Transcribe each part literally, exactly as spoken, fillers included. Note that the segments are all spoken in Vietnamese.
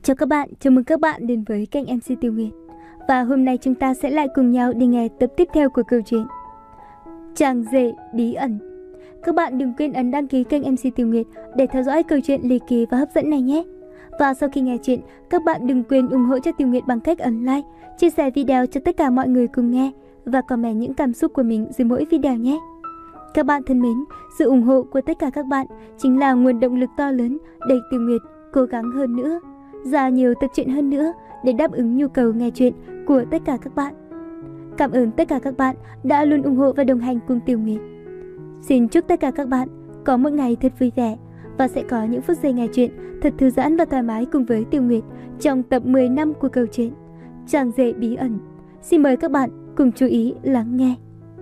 Chào các bạn, chào mừng các bạn đến với kênh em xê Tiêu Nguyệt. Và hôm nay chúng ta sẽ lại cùng nhau đi nghe tập tiếp theo của câu chuyện Chàng rể bí ẩn. Các bạn đừng quên ấn đăng ký kênh em xê Tiêu Nguyệt để theo dõi câu chuyện ly kỳ và hấp dẫn này nhé. Và sau khi nghe chuyện, các bạn đừng quên ủng hộ cho Tiêu Nguyệt bằng cách ấn like, chia sẻ video cho tất cả mọi người cùng nghe và comment những cảm xúc của mình dưới mỗi video nhé. Các bạn thân mến, sự ủng hộ của tất cả các bạn chính là nguồn động lực to lớn để Tiêu Nguyệt cố gắng hơn nữa, ra nhiều tập truyện hơn nữa để đáp ứng nhu cầu nghe truyện của tất cả các bạn. Cảm ơn tất cả các bạn đã luôn ủng hộ và đồng hành cùng Tiêu Nguyệt. Xin chúc tất cả các bạn có một ngày thật vui vẻ và sẽ có những phút giây nghe truyện thật thư giãn và thoải mái cùng với Tiêu Nguyệt trong tập mười năm của câu chuyện Chàng rể bí ẩn. Xin mời các bạn cùng chú ý lắng nghe.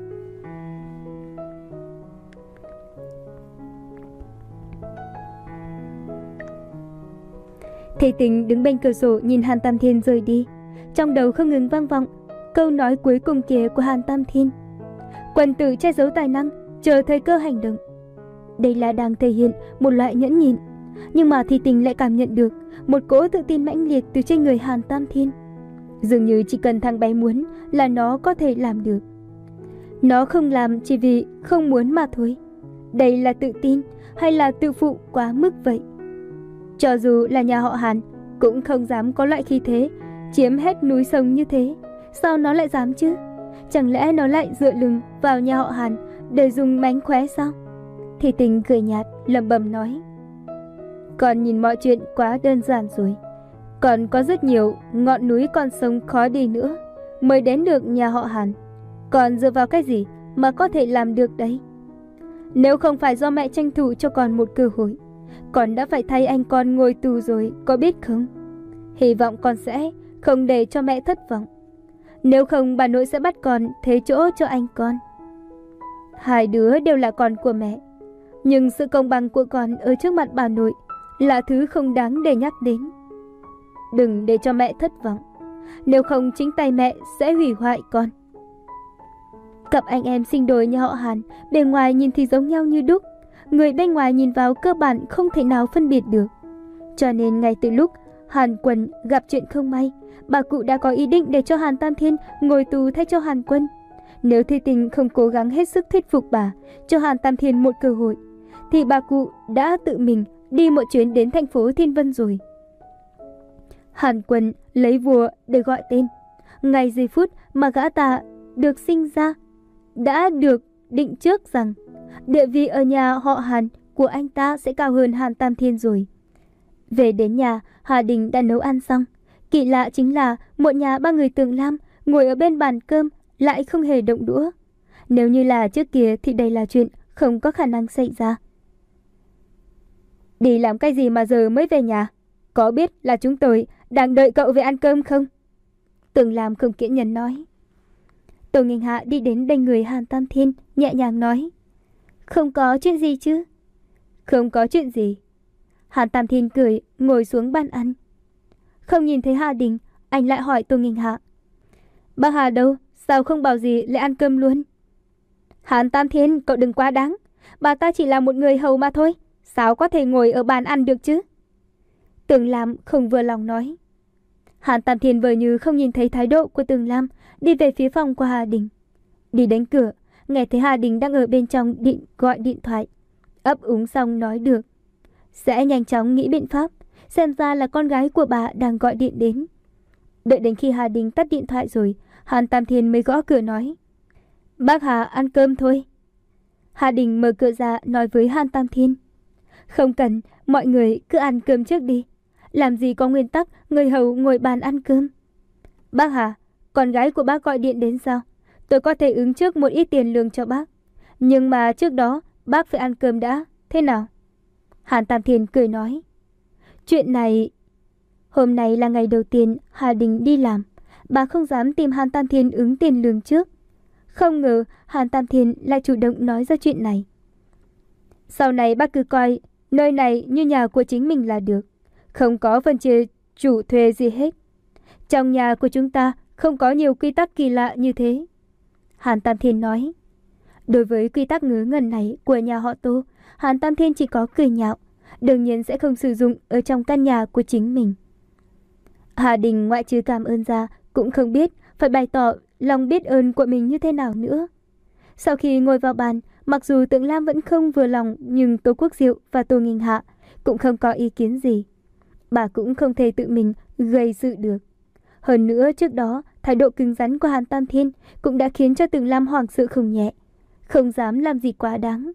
Thầy Tình đứng bên cửa sổ nhìn Hàn Tam Thiên rời đi, trong đầu không ngừng vang vọng câu nói cuối cùng kia của Hàn Tam Thiên: quần tử che giấu tài năng, chờ thời cơ hành động. Đây là đang thể hiện một loại nhẫn nhịn, nhưng mà Thầy Tình lại cảm nhận được một cỗ tự tin mãnh liệt từ trên người Hàn Tam Thiên. Dường như chỉ cần thằng bé muốn là nó có thể làm được. Nó không làm chỉ vì không muốn mà thôi. Đây là tự tin hay là tự phụ quá mức vậy? Cho dù là nhà họ Hàn cũng không dám có loại khí thế chiếm hết núi sông như thế. Sao nó lại dám chứ? Chẳng lẽ nó lại dựa lưng vào nhà họ Hàn để dùng mánh khóe sao? Thì Tình cười nhạt lẩm bẩm nói: còn nhìn mọi chuyện quá đơn giản rồi. Còn có rất nhiều ngọn núi con sông khó đi nữa mới đến được nhà họ Hàn. Còn dựa vào cái gì mà có thể làm được đấy? Nếu không phải do mẹ tranh thủ cho con một cơ hội, con đã phải thay anh con ngồi tù rồi, có biết không? Hy vọng con sẽ không để cho mẹ thất vọng. Nếu không bà nội sẽ bắt con thế chỗ cho anh con. Hai đứa đều là con của mẹ, nhưng sự công bằng của con ở trước mặt bà nội là thứ không đáng để nhắc đến. Đừng để cho mẹ thất vọng, nếu không chính tay mẹ sẽ hủy hoại con. Cặp anh em sinh đôi nhà họ Hàn bề ngoài nhìn thì giống nhau như đúc, người bên ngoài nhìn vào cơ bản không thể nào phân biệt được. Cho nên ngay từ lúc Hàn Quân gặp chuyện không may, bà cụ đã có ý định để cho Hàn Tam Thiên ngồi tù thay cho Hàn Quân. Nếu Thầy Tình không cố gắng hết sức thuyết phục bà cho Hàn Tam Thiên một cơ hội, thì bà cụ đã tự mình đi một chuyến đến thành phố Thiên Vân rồi. Hàn Quân lấy vua để gọi tên. Ngay giây phút mà gã ta được sinh ra, đã được định trước rằng địa vị ở nhà họ Hàn của anh ta sẽ cao hơn Hàn Tam Thiên rồi. Về đến nhà, Hà Đình đã nấu ăn xong. Kỳ lạ chính là một nhà ba người Tường Lam ngồi ở bên bàn cơm lại không hề động đũa. Nếu như là trước kia thì đây là chuyện không có khả năng xảy ra. Đi làm cái gì mà giờ mới về nhà? Có biết là chúng tôi đang đợi cậu về ăn cơm không? Tường Lam không kiên nhẫn nói. Tô Nghinh Hạ đi đến bên người Hàn Tam Thiên, nhẹ nhàng nói: không có chuyện gì chứ? Không có chuyện gì. Hàn Tam Thiên cười, ngồi xuống bàn ăn. Không nhìn thấy Hà Đình, anh lại hỏi Tô Nghinh Hạ: bác Hà đâu? Sao không bảo gì lại ăn cơm luôn? Hàn Tam Thiên, cậu đừng quá đáng. Bà ta chỉ là một người hầu mà thôi, sao có thể ngồi ở bàn ăn được chứ? Tường Lam không vừa lòng nói. Hàn Tam Thiên vờ như không nhìn thấy thái độ của Tường Lam, đi về phía phòng của Hà Đình. Đi đến cửa, nghe thấy Hà Đình đang ở bên trong điện gọi điện thoại. Ấp úng xong nói được: sẽ nhanh chóng nghĩ biện pháp, xem ra là con gái của bà đang gọi điện đến. Đợi đến khi Hà Đình tắt điện thoại rồi, Hàn Tam Thiên mới gõ cửa nói: bác Hà, ăn cơm thôi. Hà Đình mở cửa ra nói với Hàn Tam Thiên: không cần, mọi người cứ ăn cơm trước đi. Làm gì có nguyên tắc người hầu ngồi bàn ăn cơm. Bác Hà, con gái của bác gọi điện đến sao? Tôi có thể ứng trước một ít tiền lương cho bác, nhưng mà trước đó bác phải ăn cơm đã, thế nào? Hàn Tam Thiên cười nói. Chuyện này... Hôm nay là ngày đầu tiên Hà Đình đi làm, bà không dám tìm Hàn Tam Thiên ứng tiền lương trước. Không ngờ Hàn Tam Thiên lại chủ động nói ra chuyện này. Sau này bác cứ coi nơi này như nhà của chính mình là được, không có phân chia chủ thuê gì hết. Trong nhà của chúng ta không có nhiều quy tắc kỳ lạ như thế. Hàn Tam Thiên nói. Đối với quy tắc ngớ ngẩn này của nhà họ Tô, Hàn Tam Thiên chỉ có cười nhạo, đương nhiên sẽ không sử dụng ở trong căn nhà của chính mình. Hà Đình ngoại trừ cảm ơn ra cũng không biết phải bày tỏ lòng biết ơn của mình như thế nào nữa. Sau khi ngồi vào bàn, mặc dù Tưởng Lam vẫn không vừa lòng, nhưng Tô Quốc Diệu và Tô Nghinh Hạ cũng không có ý kiến gì. Bà cũng không thể tự mình gây sự được. Hơn nữa trước đó, thái độ cứng rắn của Hàn Tam Thiên cũng đã khiến cho Tưởng Lam hoảng sợ không nhẹ, không dám làm gì quá đáng.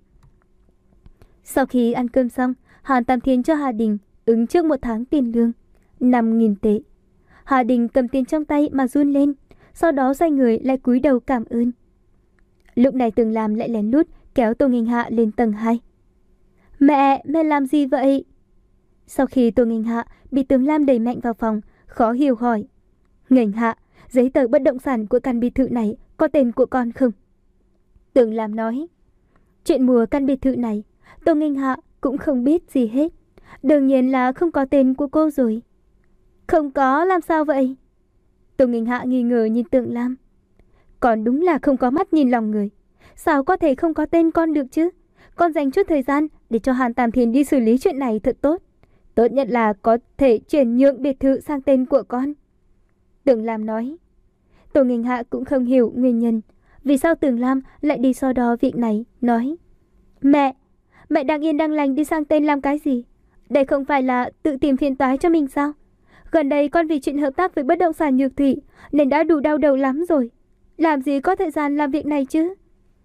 Sau khi ăn cơm xong, Hàn Tam Thiên cho Hà Đình ứng trước một tháng tiền lương, năm nghìn tệ. Hà Đình cầm tiền trong tay mà run lên, sau đó xoay người lại cúi đầu cảm ơn. Lúc này Tưởng Lam lại lén lút kéo Tô Nghinh Hạ lên tầng hai. Mẹ, mẹ làm gì vậy? Sau khi Tô Nghinh Hạ bị Tưởng Lam đẩy mạnh vào phòng, khó hiểu hỏi. Nghinh Hạ, giấy tờ bất động sản của căn biệt thự này có tên của con không? Tưởng Lam nói. Chuyện mua căn biệt thự này, Tô Nghinh Hạ cũng không biết gì hết. Đương nhiên là không có tên của cô rồi. Không có, làm sao vậy? Tô Nghinh Hạ nghi ngờ nhìn Tưởng Lam. Con đúng là không có mắt nhìn lòng người. Sao có thể không có tên con được chứ? Con dành chút thời gian để cho Hàn Tam Thiên đi xử lý chuyện này thật tốt. Tốt nhất là có thể chuyển nhượng biệt thự sang tên của con. Tưởng Lam nói. Tô Nghinh Hạ cũng không hiểu nguyên nhân vì sao Tưởng Lam lại đi so đo việc này, nói. Mẹ, mẹ đang yên đang lành đi sang tên làm cái gì? Đây không phải là tự tìm phiền toái cho mình sao? Gần đây con vì chuyện hợp tác với bất động sản Nhược Thủy nên đã đủ đau đầu lắm rồi. Làm gì có thời gian làm việc này chứ?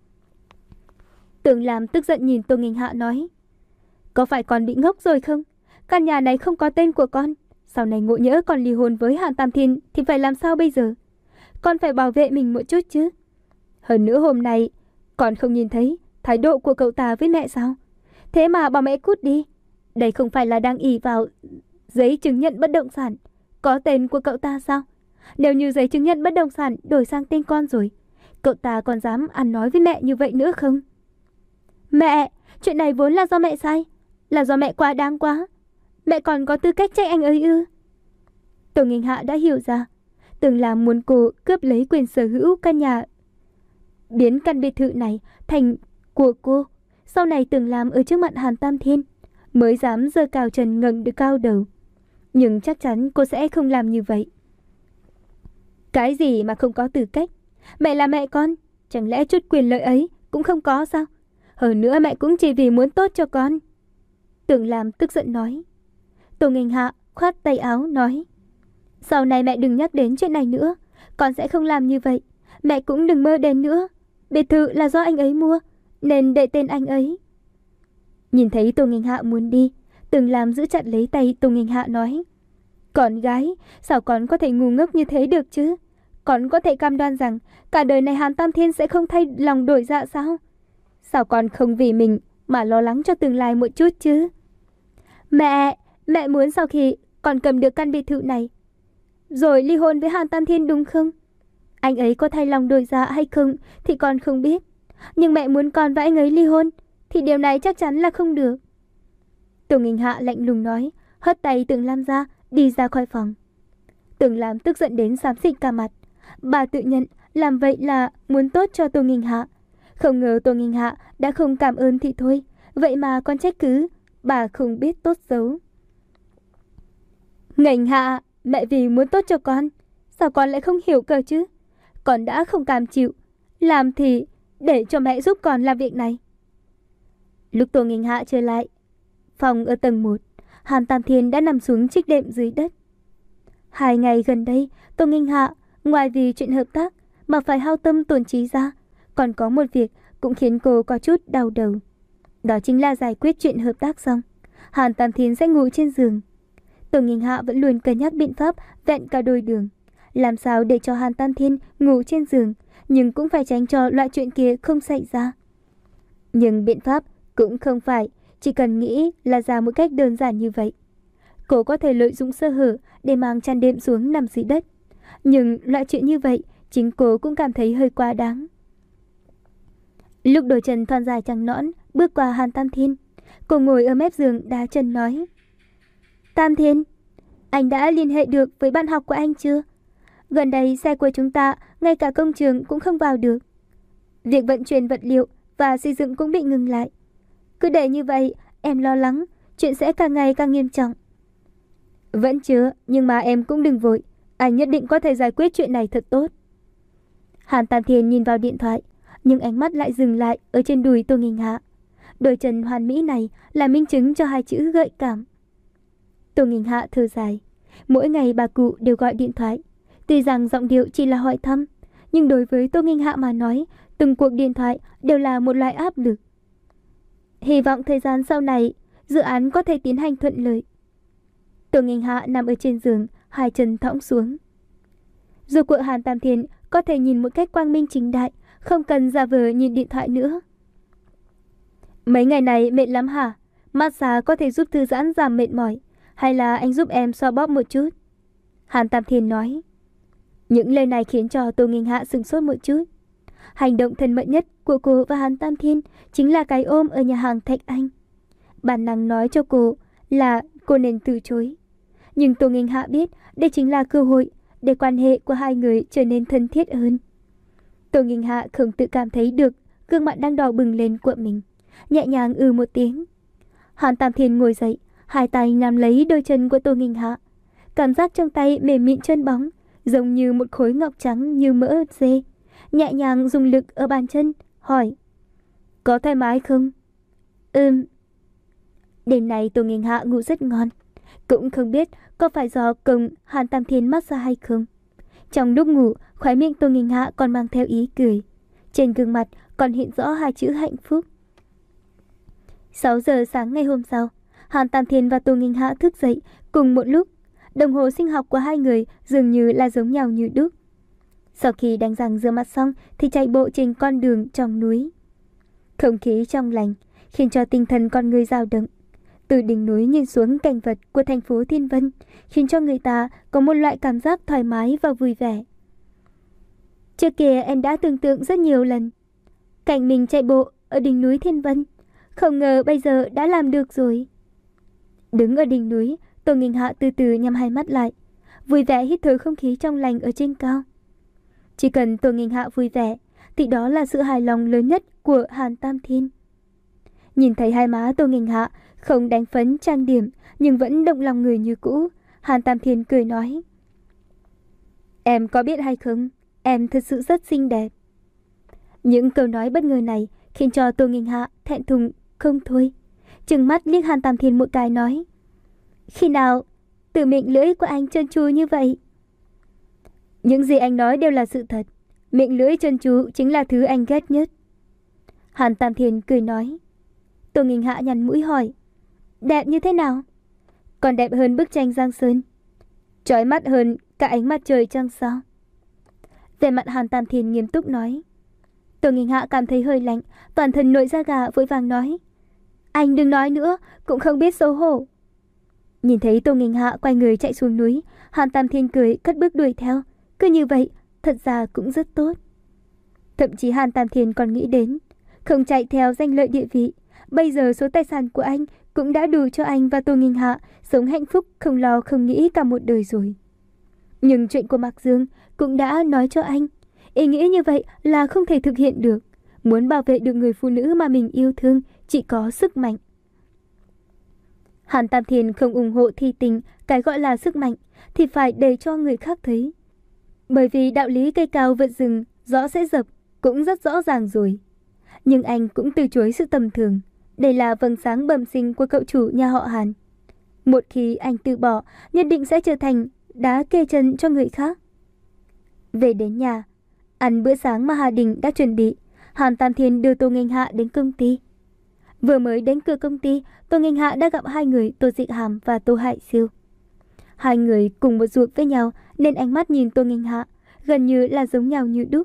Tưởng Lam tức giận nhìn Tô Nghinh Hạ nói. Có phải con bị ngốc rồi không? Căn nhà này không có tên của con. Sau này ngộ nhỡ con ly hôn với Hàn Tam Thiên thì phải làm sao bây giờ? Con phải bảo vệ mình một chút chứ. Hơn nữa hôm nay con không nhìn thấy thái độ của cậu ta với mẹ sao? Thế mà bảo mẹ cút đi. Đây không phải là đang ỷ vào giấy chứng nhận bất động sản có tên của cậu ta sao? Nếu như giấy chứng nhận bất động sản đổi sang tên con rồi, cậu ta còn dám ăn nói với mẹ như vậy nữa không? Mẹ, chuyện này vốn là do mẹ sai. Là do mẹ quá đáng quá. Mẹ còn có tư cách trách anh ấy ư? Tô Nghinh Hạ đã hiểu ra Tưởng Lam muốn cô cướp lấy quyền sở hữu căn nhà, biến căn biệt thự này thành của cô. Sau này Tưởng Lam ở trước mặt Hàn Tam Thiên mới dám giơ cao chân ngẩng được cao đầu. Nhưng chắc chắn cô sẽ không làm như vậy. Cái gì mà không có tư cách? Mẹ là mẹ con, chẳng lẽ chút quyền lợi ấy cũng không có sao? Hơn nữa mẹ cũng chỉ vì muốn tốt cho con. Tưởng Lam tức giận nói. Tô Nghinh Hạ khoát tay áo nói. Sau này mẹ đừng nhắc đến chuyện này nữa. Con sẽ không làm như vậy. Mẹ cũng đừng mơ đến nữa. Biệt thự là do anh ấy mua, nên để tên anh ấy. Nhìn thấy Tô Nghinh Hạ muốn đi, Tưởng Lam giữ chặt lấy tay Tô Nghinh Hạ nói. Con gái, sao con có thể ngu ngốc như thế được chứ? Con có thể cam đoan rằng cả đời này Hàn Tam Thiên sẽ không thay lòng đổi dạ sao? Sao con không vì mình mà lo lắng cho tương lai một chút chứ? Mẹ, mẹ muốn sau khi con cầm được căn biệt thự này rồi ly hôn với Hàn Tam Thiên đúng không? Anh ấy có thay lòng đổi dạ hay không thì con không biết. Nhưng mẹ muốn con và anh ấy ly hôn thì điều này chắc chắn là không được. Tô Nghinh Hạ lạnh lùng nói, hất tay Tưởng Lam ra, đi ra khỏi phòng. Tưởng Lam tức giận đến xám xịt cả mặt. Bà tự nhận làm vậy là muốn tốt cho Tô Nghinh Hạ. Không ngờ Tô Nghinh Hạ đã không cảm ơn thì thôi, vậy mà con trách cứ bà không biết tốt xấu. Nghinh Hạ, mẹ vì muốn tốt cho con, sao con lại không hiểu cơ chứ? Con đã không cam chịu, làm thì để cho mẹ giúp con làm việc này. Lúc Tô Nghinh Hạ trở lại phòng ở tầng một, Hàn Tam Thiên đã nằm xuống chiếc đệm dưới đất. Hai ngày gần đây, Tô Nghinh Hạ ngoài vì chuyện hợp tác mà phải hao tâm tổn trí ra, còn có một việc cũng khiến cô có chút đau đầu. Đó chính là giải quyết chuyện hợp tác xong, Hàn Tam Thiên sẽ ngủ trên giường. Tô Nghinh Hạ vẫn luôn cân nhắc biện pháp vẹn cả đôi đường, làm sao để cho Hàn Tam Thiên ngủ trên giường, nhưng cũng phải tránh cho loại chuyện kia không xảy ra. Nhưng biện pháp cũng không phải chỉ cần nghĩ là ra một cách đơn giản như vậy. Cô có thể lợi dụng sơ hở để mang chăn đệm xuống nằm dưới đất, nhưng loại chuyện như vậy chính cô cũng cảm thấy hơi quá đáng. Lúc đôi chân thon dài trắng nõn bước qua Hàn Tam Thiên, cô ngồi ở mép giường đá chân nói. Tam Thiên, anh đã liên hệ được với bạn học của anh chưa? Gần đây xe của chúng ta ngay cả công trường cũng không vào được. Việc vận chuyển vật liệu và xây dựng cũng bị ngừng lại. Cứ để như vậy, em lo lắng chuyện sẽ càng ngày càng nghiêm trọng. Vẫn chưa, nhưng mà em cũng đừng vội. Anh nhất định có thể giải quyết chuyện này thật tốt. Hàn Tam Thiên nhìn vào điện thoại, nhưng ánh mắt lại dừng lại ở trên đùi Tô Nghinh Hạ. Đôi chân hoàn mỹ này là minh chứng cho hai chữ gợi cảm. Tô Nghinh Hạ thở dài. Mỗi ngày bà cụ đều gọi điện thoại. Tuy rằng giọng điệu chỉ là hỏi thăm, nhưng đối với Tô Nghinh Hạ mà nói, từng cuộc điện thoại đều là một loại áp lực. Hy vọng thời gian sau này, dự án có thể tiến hành thuận lợi. Tô Nghinh Hạ nằm ở trên giường, hai chân thõng xuống. Dù cuộc Hàn Tam Thiên có thể nhìn một cách quang minh chính đại, không cần giả vờ nhìn điện thoại nữa. Mấy ngày này mệt lắm hả? Massage có thể giúp thư giãn giảm mệt mỏi, hay là anh giúp em xoa bóp một chút? Hàn Tam Thiên nói. Những lời này khiến cho Tô Nghinh Hạ sửng sốt một chút. Hành động thân mật nhất của cô và Hàn Tam Thiên chính là cái ôm ở nhà hàng Thạch Anh. Bản năng nói cho cô là cô nên từ chối. Nhưng Tô Nghinh Hạ biết đây chính là cơ hội để quan hệ của hai người trở nên thân thiết hơn. Tô Nghinh Hạ không tự cảm thấy được gương mặt đang đỏ bừng lên của mình, nhẹ nhàng ừ một tiếng. Hàn Tam Thiên ngồi dậy, hai tay nắm lấy đôi chân của Tô Nghinh Hạ. Cảm giác trong tay mềm mịn chân bóng, giống như một khối ngọc trắng như mỡ dê. Nhẹ nhàng dùng lực ở bàn chân, hỏi: Có thoải mái không? Ừm. Đêm nay Tô Nghinh Hạ ngủ rất ngon. Cũng không biết có phải do công Hàn Tam Thiên massage hay không. Trong lúc ngủ, khóe miệng Tô Nghinh Hạ còn mang theo ý cười. Trên gương mặt còn hiện rõ hai chữ hạnh phúc. sáu giờ sáng ngày hôm sau, Hàn Tam Thiên và Tô Nghinh Hạ thức dậy cùng một lúc. Đồng hồ sinh học của hai người dường như là giống nhau như đúc. Sau khi đánh răng rửa mặt xong thì chạy bộ trên con đường trong núi. Không khí trong lành khiến cho tinh thần con người dao động. Từ đỉnh núi nhìn xuống cảnh vật của thành phố Thiên Vân khiến cho người ta có một loại cảm giác thoải mái và vui vẻ. Trước kia em đã tưởng tượng rất nhiều lần cảnh mình chạy bộ ở đỉnh núi Thiên Vân, không ngờ bây giờ đã làm được rồi. Đứng ở đỉnh núi, Tô Nghinh Hạ từ từ nhắm hai mắt lại, vui vẻ hít thở không khí trong lành ở trên cao. Chỉ cần Tô Nghinh Hạ vui vẻ thì đó là sự hài lòng lớn nhất của Hàn Tam Thiên. Nhìn thấy hai má Tô Nghinh Hạ không đánh phấn trang điểm nhưng vẫn động lòng người như cũ, Hàn Tam Thiên cười nói: Em có biết hay không, em thật sự rất xinh đẹp. Những câu nói bất ngờ này khiến cho Tô Nghinh Hạ thẹn thùng không thôi, trừng mắt liếc Hàn Tam Thiên một cái nói: Khi nào từ miệng lưỡi của anh trơn tru như vậy? Những gì anh nói đều là sự thật. Miệng lưỡi trơn tru chính là thứ anh ghét nhất. Hàn Tam Thiên cười nói. Tô Nghinh Hạ nhăn mũi hỏi: Đẹp như thế nào? Còn đẹp hơn bức tranh Giang Sơn, chói mắt hơn cả ánh mặt trời trăng sao. Về mặt Hàn Tam Thiên nghiêm túc nói. Tô Nghinh Hạ cảm thấy hơi lạnh, toàn thân nổi da gà, vội vàng nói: Anh đừng nói nữa, cũng không biết xấu hổ. Nhìn thấy Tô Nghinh Hạ quay người chạy xuống núi, Hàn Tam Thiên cười cất bước đuổi theo. Cứ như vậy, thật ra cũng rất tốt. Thậm chí Hàn Tam Thiên còn nghĩ đến, không chạy theo danh lợi địa vị, bây giờ số tài sản của anh cũng đã đủ cho anh và Tô Nghinh Hạ sống hạnh phúc không lo không nghĩ cả một đời rồi. Nhưng chuyện của Mạc Dương cũng đã nói cho anh, ý nghĩ như vậy là không thể thực hiện được. Muốn bảo vệ được người phụ nữ mà mình yêu thương chỉ có sức mạnh. Hàn Tam Thiên không ủng hộ thi tình cái gọi là sức mạnh thì phải để cho người khác thấy. Bởi vì đạo lý cây cao vượt rừng, rõ sẽ dập cũng rất rõ ràng rồi. Nhưng anh cũng từ chối sự tầm thường. Đây là vầng sáng bẩm sinh của cậu chủ nhà họ Hàn. Một khi anh từ bỏ, nhất định sẽ trở thành đá kê chân cho người khác. Về đến nhà, ăn bữa sáng mà Hà Đình đã chuẩn bị, Hàn Tam Thiên đưa Tô Nghinh Hạ đến công ty. Vừa mới đến cửa công ty, Tô Nghinh Hạ đã gặp hai người Tô Dịch Hàm và Tô Hải Siêu. Hai người cùng một ruột với nhau nên ánh mắt nhìn Tô Nghinh Hạ gần như là giống nhau như đúc.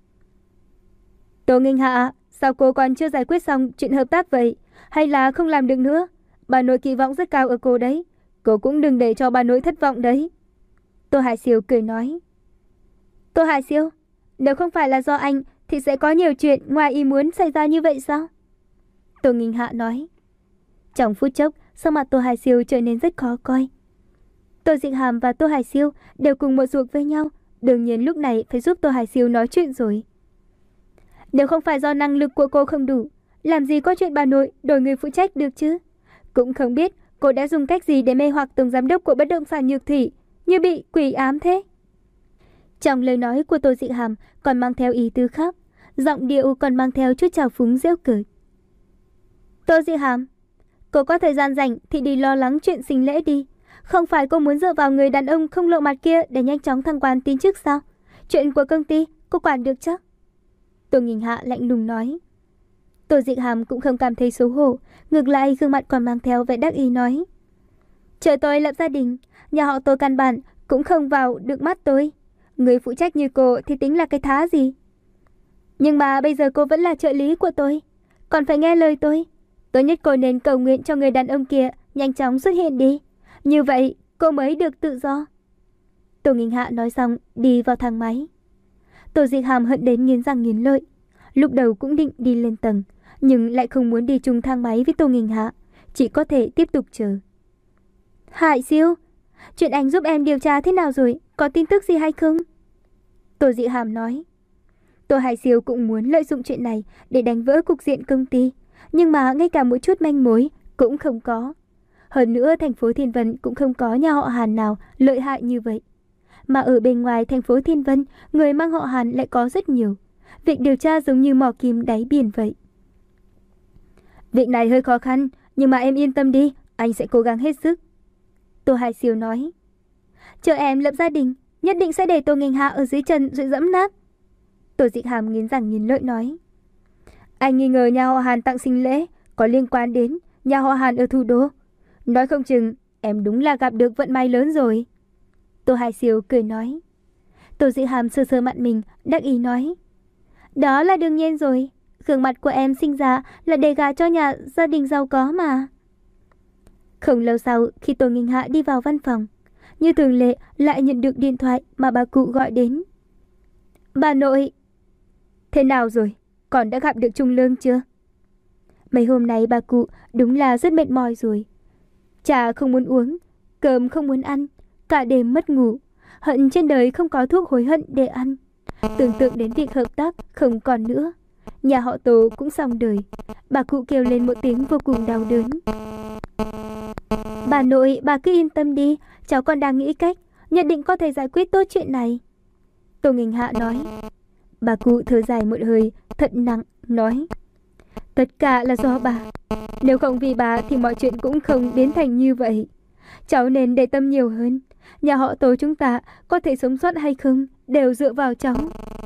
Tô Nghinh Hạ, sao cô còn chưa giải quyết xong chuyện hợp tác vậy? Hay là không làm được nữa? Bà nội kỳ vọng rất cao ở cô đấy. Cô cũng đừng để cho bà nội thất vọng đấy. Tô Hải Siêu cười nói. Tô Hải Siêu, nếu không phải là do anh thì sẽ có nhiều chuyện ngoài ý muốn xảy ra như vậy sao? Tô Nghinh Hạ nói. Trong phút chốc, sắc mặt Tô Hải Siêu trở nên rất khó coi. Tô Dịch Hàm và Tô Hải Siêu đều cùng một ruột với nhau, đương nhiên lúc này phải giúp Tô Hải Siêu nói chuyện rồi. Nếu không phải do năng lực của cô không đủ, làm gì có chuyện bà nội đổi người phụ trách được chứ? Cũng không biết cô đã dùng cách gì để mê hoặc tổng giám đốc của bất động sản Nhược Thủy, như bị quỷ ám thế? Trong lời nói của Tô Dị Hàm còn mang theo ý tứ khác, giọng điệu còn mang theo chút trào phúng giễu cợt. Tô Dị Hàm, cô có thời gian rảnh thì đi lo lắng chuyện sinh lễ đi. Không phải cô muốn dựa vào người đàn ông không lộ mặt kia để nhanh chóng thăng quan tiến chức sao? Chuyện của công ty cô quản được chứ? Tô Nghinh Hạ lạnh lùng nói. Tô Dị Hàm cũng không cảm thấy xấu hổ, ngược lại gương mặt còn mang theo vẻ đắc ý nói. Chờ tôi lập gia đình, nhà họ Tô căn bản cũng không vào được mắt tôi. Người phụ trách như cô thì tính là cái thá gì? Nhưng mà bây giờ cô vẫn là trợ lý của tôi, còn phải nghe lời tôi. Tốt nhất cô nên cầu nguyện cho người đàn ông kia nhanh chóng xuất hiện đi. Như vậy cô mới được tự do. Tô Nghinh Hạ nói xong đi vào thang máy. Tô Dị Hàm hận đến nghiến răng nghiến lợi. Lúc đầu cũng định đi lên tầng, nhưng lại không muốn đi chung thang máy với Tô Nghinh Hạ, chỉ có thể tiếp tục chờ. Hải Siêu, chuyện anh giúp em điều tra thế nào rồi? Có tin tức gì hay không? Tô Dị Hàm nói. Tô Hải Siêu cũng muốn lợi dụng chuyện này để đánh vỡ cục diện công ty, nhưng mà ngay cả một chút manh mối cũng không có. Hơn nữa thành phố Thiên Vân cũng không có nhà họ Hàn nào lợi hại như vậy. Mà ở bên ngoài thành phố Thiên Vân, người mang họ Hàn lại có rất nhiều. Việc điều tra giống như mò kim đáy biển vậy. Việc này hơi khó khăn, nhưng mà em yên tâm đi, anh sẽ cố gắng hết sức. Tô Hải Siêu nói. Chờ em lập gia đình, nhất định sẽ để Tô Nghinh Hạ ở dưới chân rồi dẫm nát. Tô Dị Hàm nghiến răng nghiến lợi nói. Anh nghi ngờ nhà họ Hàn tặng sinh lễ có liên quan đến nhà họ Hàn ở thủ đô. Nói không chừng em đúng là gặp được vận may lớn rồi. Tô Hải Siêu cười nói. Tô Dị Hàm sơ sơ mặt mình, đắc ý nói. Đó là đương nhiên rồi, gương mặt của em sinh ra là để gả cho nhà gia đình giàu có mà. Không lâu sau, khi Tô Nghinh Hạ đi vào văn phòng, như thường lệ lại nhận được điện thoại mà bà cụ gọi đến. Bà nội, thế nào rồi? Con đã gặp được Trung Lương chưa? Mấy hôm nay bà cụ đúng là rất mệt mỏi rồi. Trà không muốn uống, cơm không muốn ăn, cả đêm mất ngủ, hận trên đời không có thuốc hối hận để ăn. Tưởng tượng đến việc hợp tác không còn nữa, nhà họ Tô cũng xong đời. Bà cụ kêu lên một tiếng vô cùng đau đớn. Bà nội, bà cứ yên tâm đi, cháu còn đang nghĩ cách, nhất định có thể giải quyết tốt chuyện này. Tô Nghinh Hạ nói. Bà cụ thở dài một hơi, thật nặng, nói. Tất cả là do bà. Nếu không vì bà thì mọi chuyện cũng không đến thành như vậy. Cháu nên để tâm nhiều hơn. Nhà họ Tô chúng ta có thể sống sót hay không đều dựa vào cháu.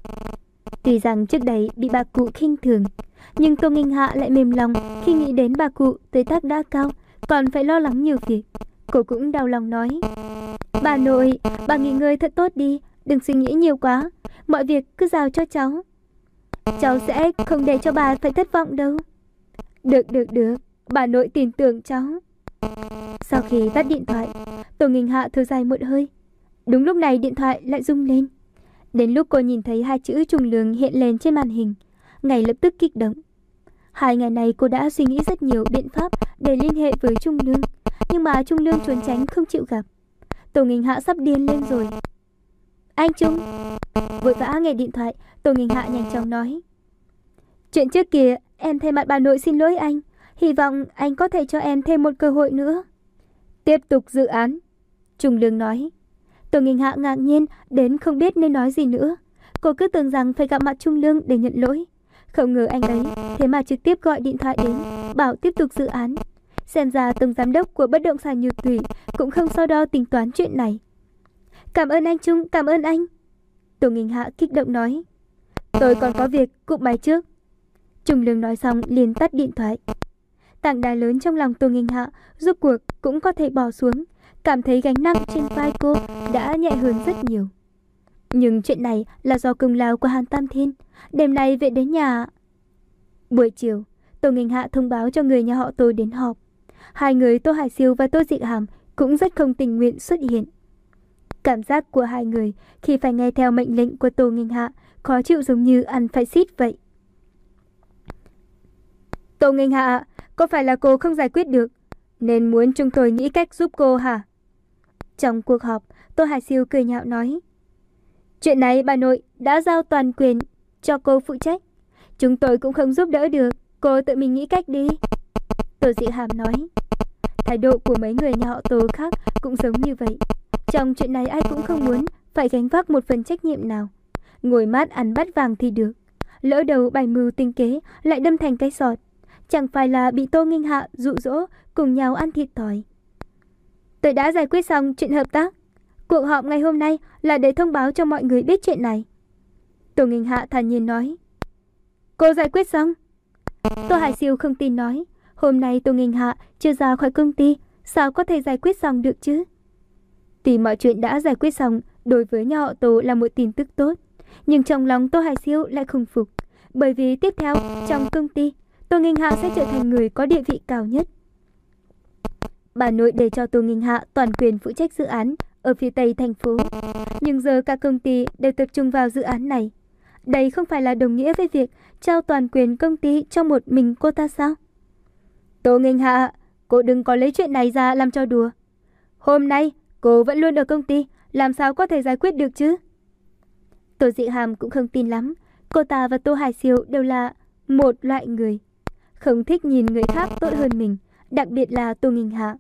Tuy rằng trước đây bị bà cụ khinh thường, nhưng Tô Nghinh Hạ lại mềm lòng khi nghĩ đến bà cụ tuổi tác đã cao, còn phải lo lắng nhiều việc. Cô cũng đau lòng nói. Bà nội, bà nghỉ ngơi thật tốt đi, đừng suy nghĩ nhiều quá. Mọi việc cứ giao cho cháu. Cháu sẽ không để cho bà phải thất vọng đâu. Được, được, được, bà nội tin tưởng cháu. Sau khi tắt điện thoại, Tô Nghinh Hạ thở dài một hơi. Đúng lúc này điện thoại lại rung lên. Đến lúc cô nhìn thấy hai chữ Trung Lương hiện lên trên màn hình, ngay lập tức kích động. Hai ngày này cô đã suy nghĩ rất nhiều biện pháp để liên hệ với Trung Lương, nhưng mà Trung Lương trốn tránh không chịu gặp. Tô Nghinh Hạ sắp điên lên rồi. Anh Trung. Vội vã nghe điện thoại, Tô Nghinh Hạ nhanh chóng nói. Chuyện trước kia em thay mặt bà nội xin lỗi anh. Hy vọng anh có thể cho em thêm một cơ hội nữa. Tiếp tục dự án, Trung Lương nói. Tô Nghinh Hạ ngạc nhiên đến không biết nên nói gì nữa. Cô cứ tưởng rằng phải gặp mặt Trung Lương để nhận lỗi, không ngờ anh ấy thế mà trực tiếp gọi điện thoại đến bảo tiếp tục dự án. Xem ra tổng giám đốc của bất động sản Nhược Thủy cũng không so đo tính toán chuyện này. Cảm ơn anh Trung, cảm ơn anh. Tô Nghinh Hạ kích động nói. Tôi còn có việc, cúp máy trước. Trung Lương nói xong liền tắt điện thoại. Tảng đá lớn trong lòng Tô Nghinh Hạ rốt cuộc cũng có thể bỏ xuống, cảm thấy gánh nặng trên vai cô đã nhẹ hơn rất nhiều. Nhưng chuyện này là do công lao của Hàn Tam Thiên. Đêm nay về đến nhà. Buổi chiều, Tô Nghinh Hạ thông báo cho người nhà họ Tô đến họp. Hai người Tô Hải Siêu và Tô Dị Hàm cũng rất không tình nguyện xuất hiện. Cảm giác của hai người khi phải nghe theo mệnh lệnh của Tô Nghinh Hạ khó chịu giống như ăn phải xít vậy. Tô Nghinh Hạ, có phải là cô không giải quyết được nên muốn chúng tôi nghĩ cách giúp cô hả? Trong cuộc họp, Tô Hải Siêu cười nhạo nói. Chuyện này bà nội đã giao toàn quyền cho cô phụ trách. Chúng tôi cũng không giúp đỡ được, cô tự mình nghĩ cách đi. Tô Dị Hàm nói. Thái độ của mấy người nhà họ Tô khác cũng giống như vậy. Trong chuyện này ai cũng không muốn phải gánh vác một phần trách nhiệm nào. Ngồi mát ăn bát vàng thì được, lỡ đầu bày mưu tinh kế lại đâm thành cái sọt, chẳng phải là bị Tô Nghinh Hạ dụ dỗ cùng nhau ăn thịt thòi. Tôi đã giải quyết xong chuyện hợp tác. Cuộc họp ngày hôm nay là để thông báo cho mọi người biết chuyện này. Tô Nghinh Hạ thản nhiên nói. Cô giải quyết xong? Tô Hải Siêu không tin nói. Hôm nay Tô Nghinh Hạ chưa ra khỏi công ty, sao có thể giải quyết xong được chứ? Tuy mọi chuyện đã giải quyết xong đối với nhà họ Tô là một tin tức tốt, nhưng trong lòng Tô Hải Siêu lại không phục. Bởi vì tiếp theo trong công ty, Tô Nghinh Hạ sẽ trở thành người có địa vị cao nhất. Bà nội để cho Tô Nghinh Hạ toàn quyền phụ trách dự án ở phía tây thành phố. Nhưng giờ cả công ty đều tập trung vào dự án này. Đây không phải là đồng nghĩa với việc trao toàn quyền công ty cho một mình cô ta sao? Tô Nghinh Hạ, cô đừng có lấy chuyện này ra làm cho đùa. Hôm nay cô vẫn luôn ở công ty, làm sao có thể giải quyết được chứ? Tô Dị Hàm cũng không tin lắm. Cô ta và Tô Hải Siêu đều là một loại người, không thích nhìn người khác tốt hơn mình, đặc biệt là Tô Nghinh Hạ.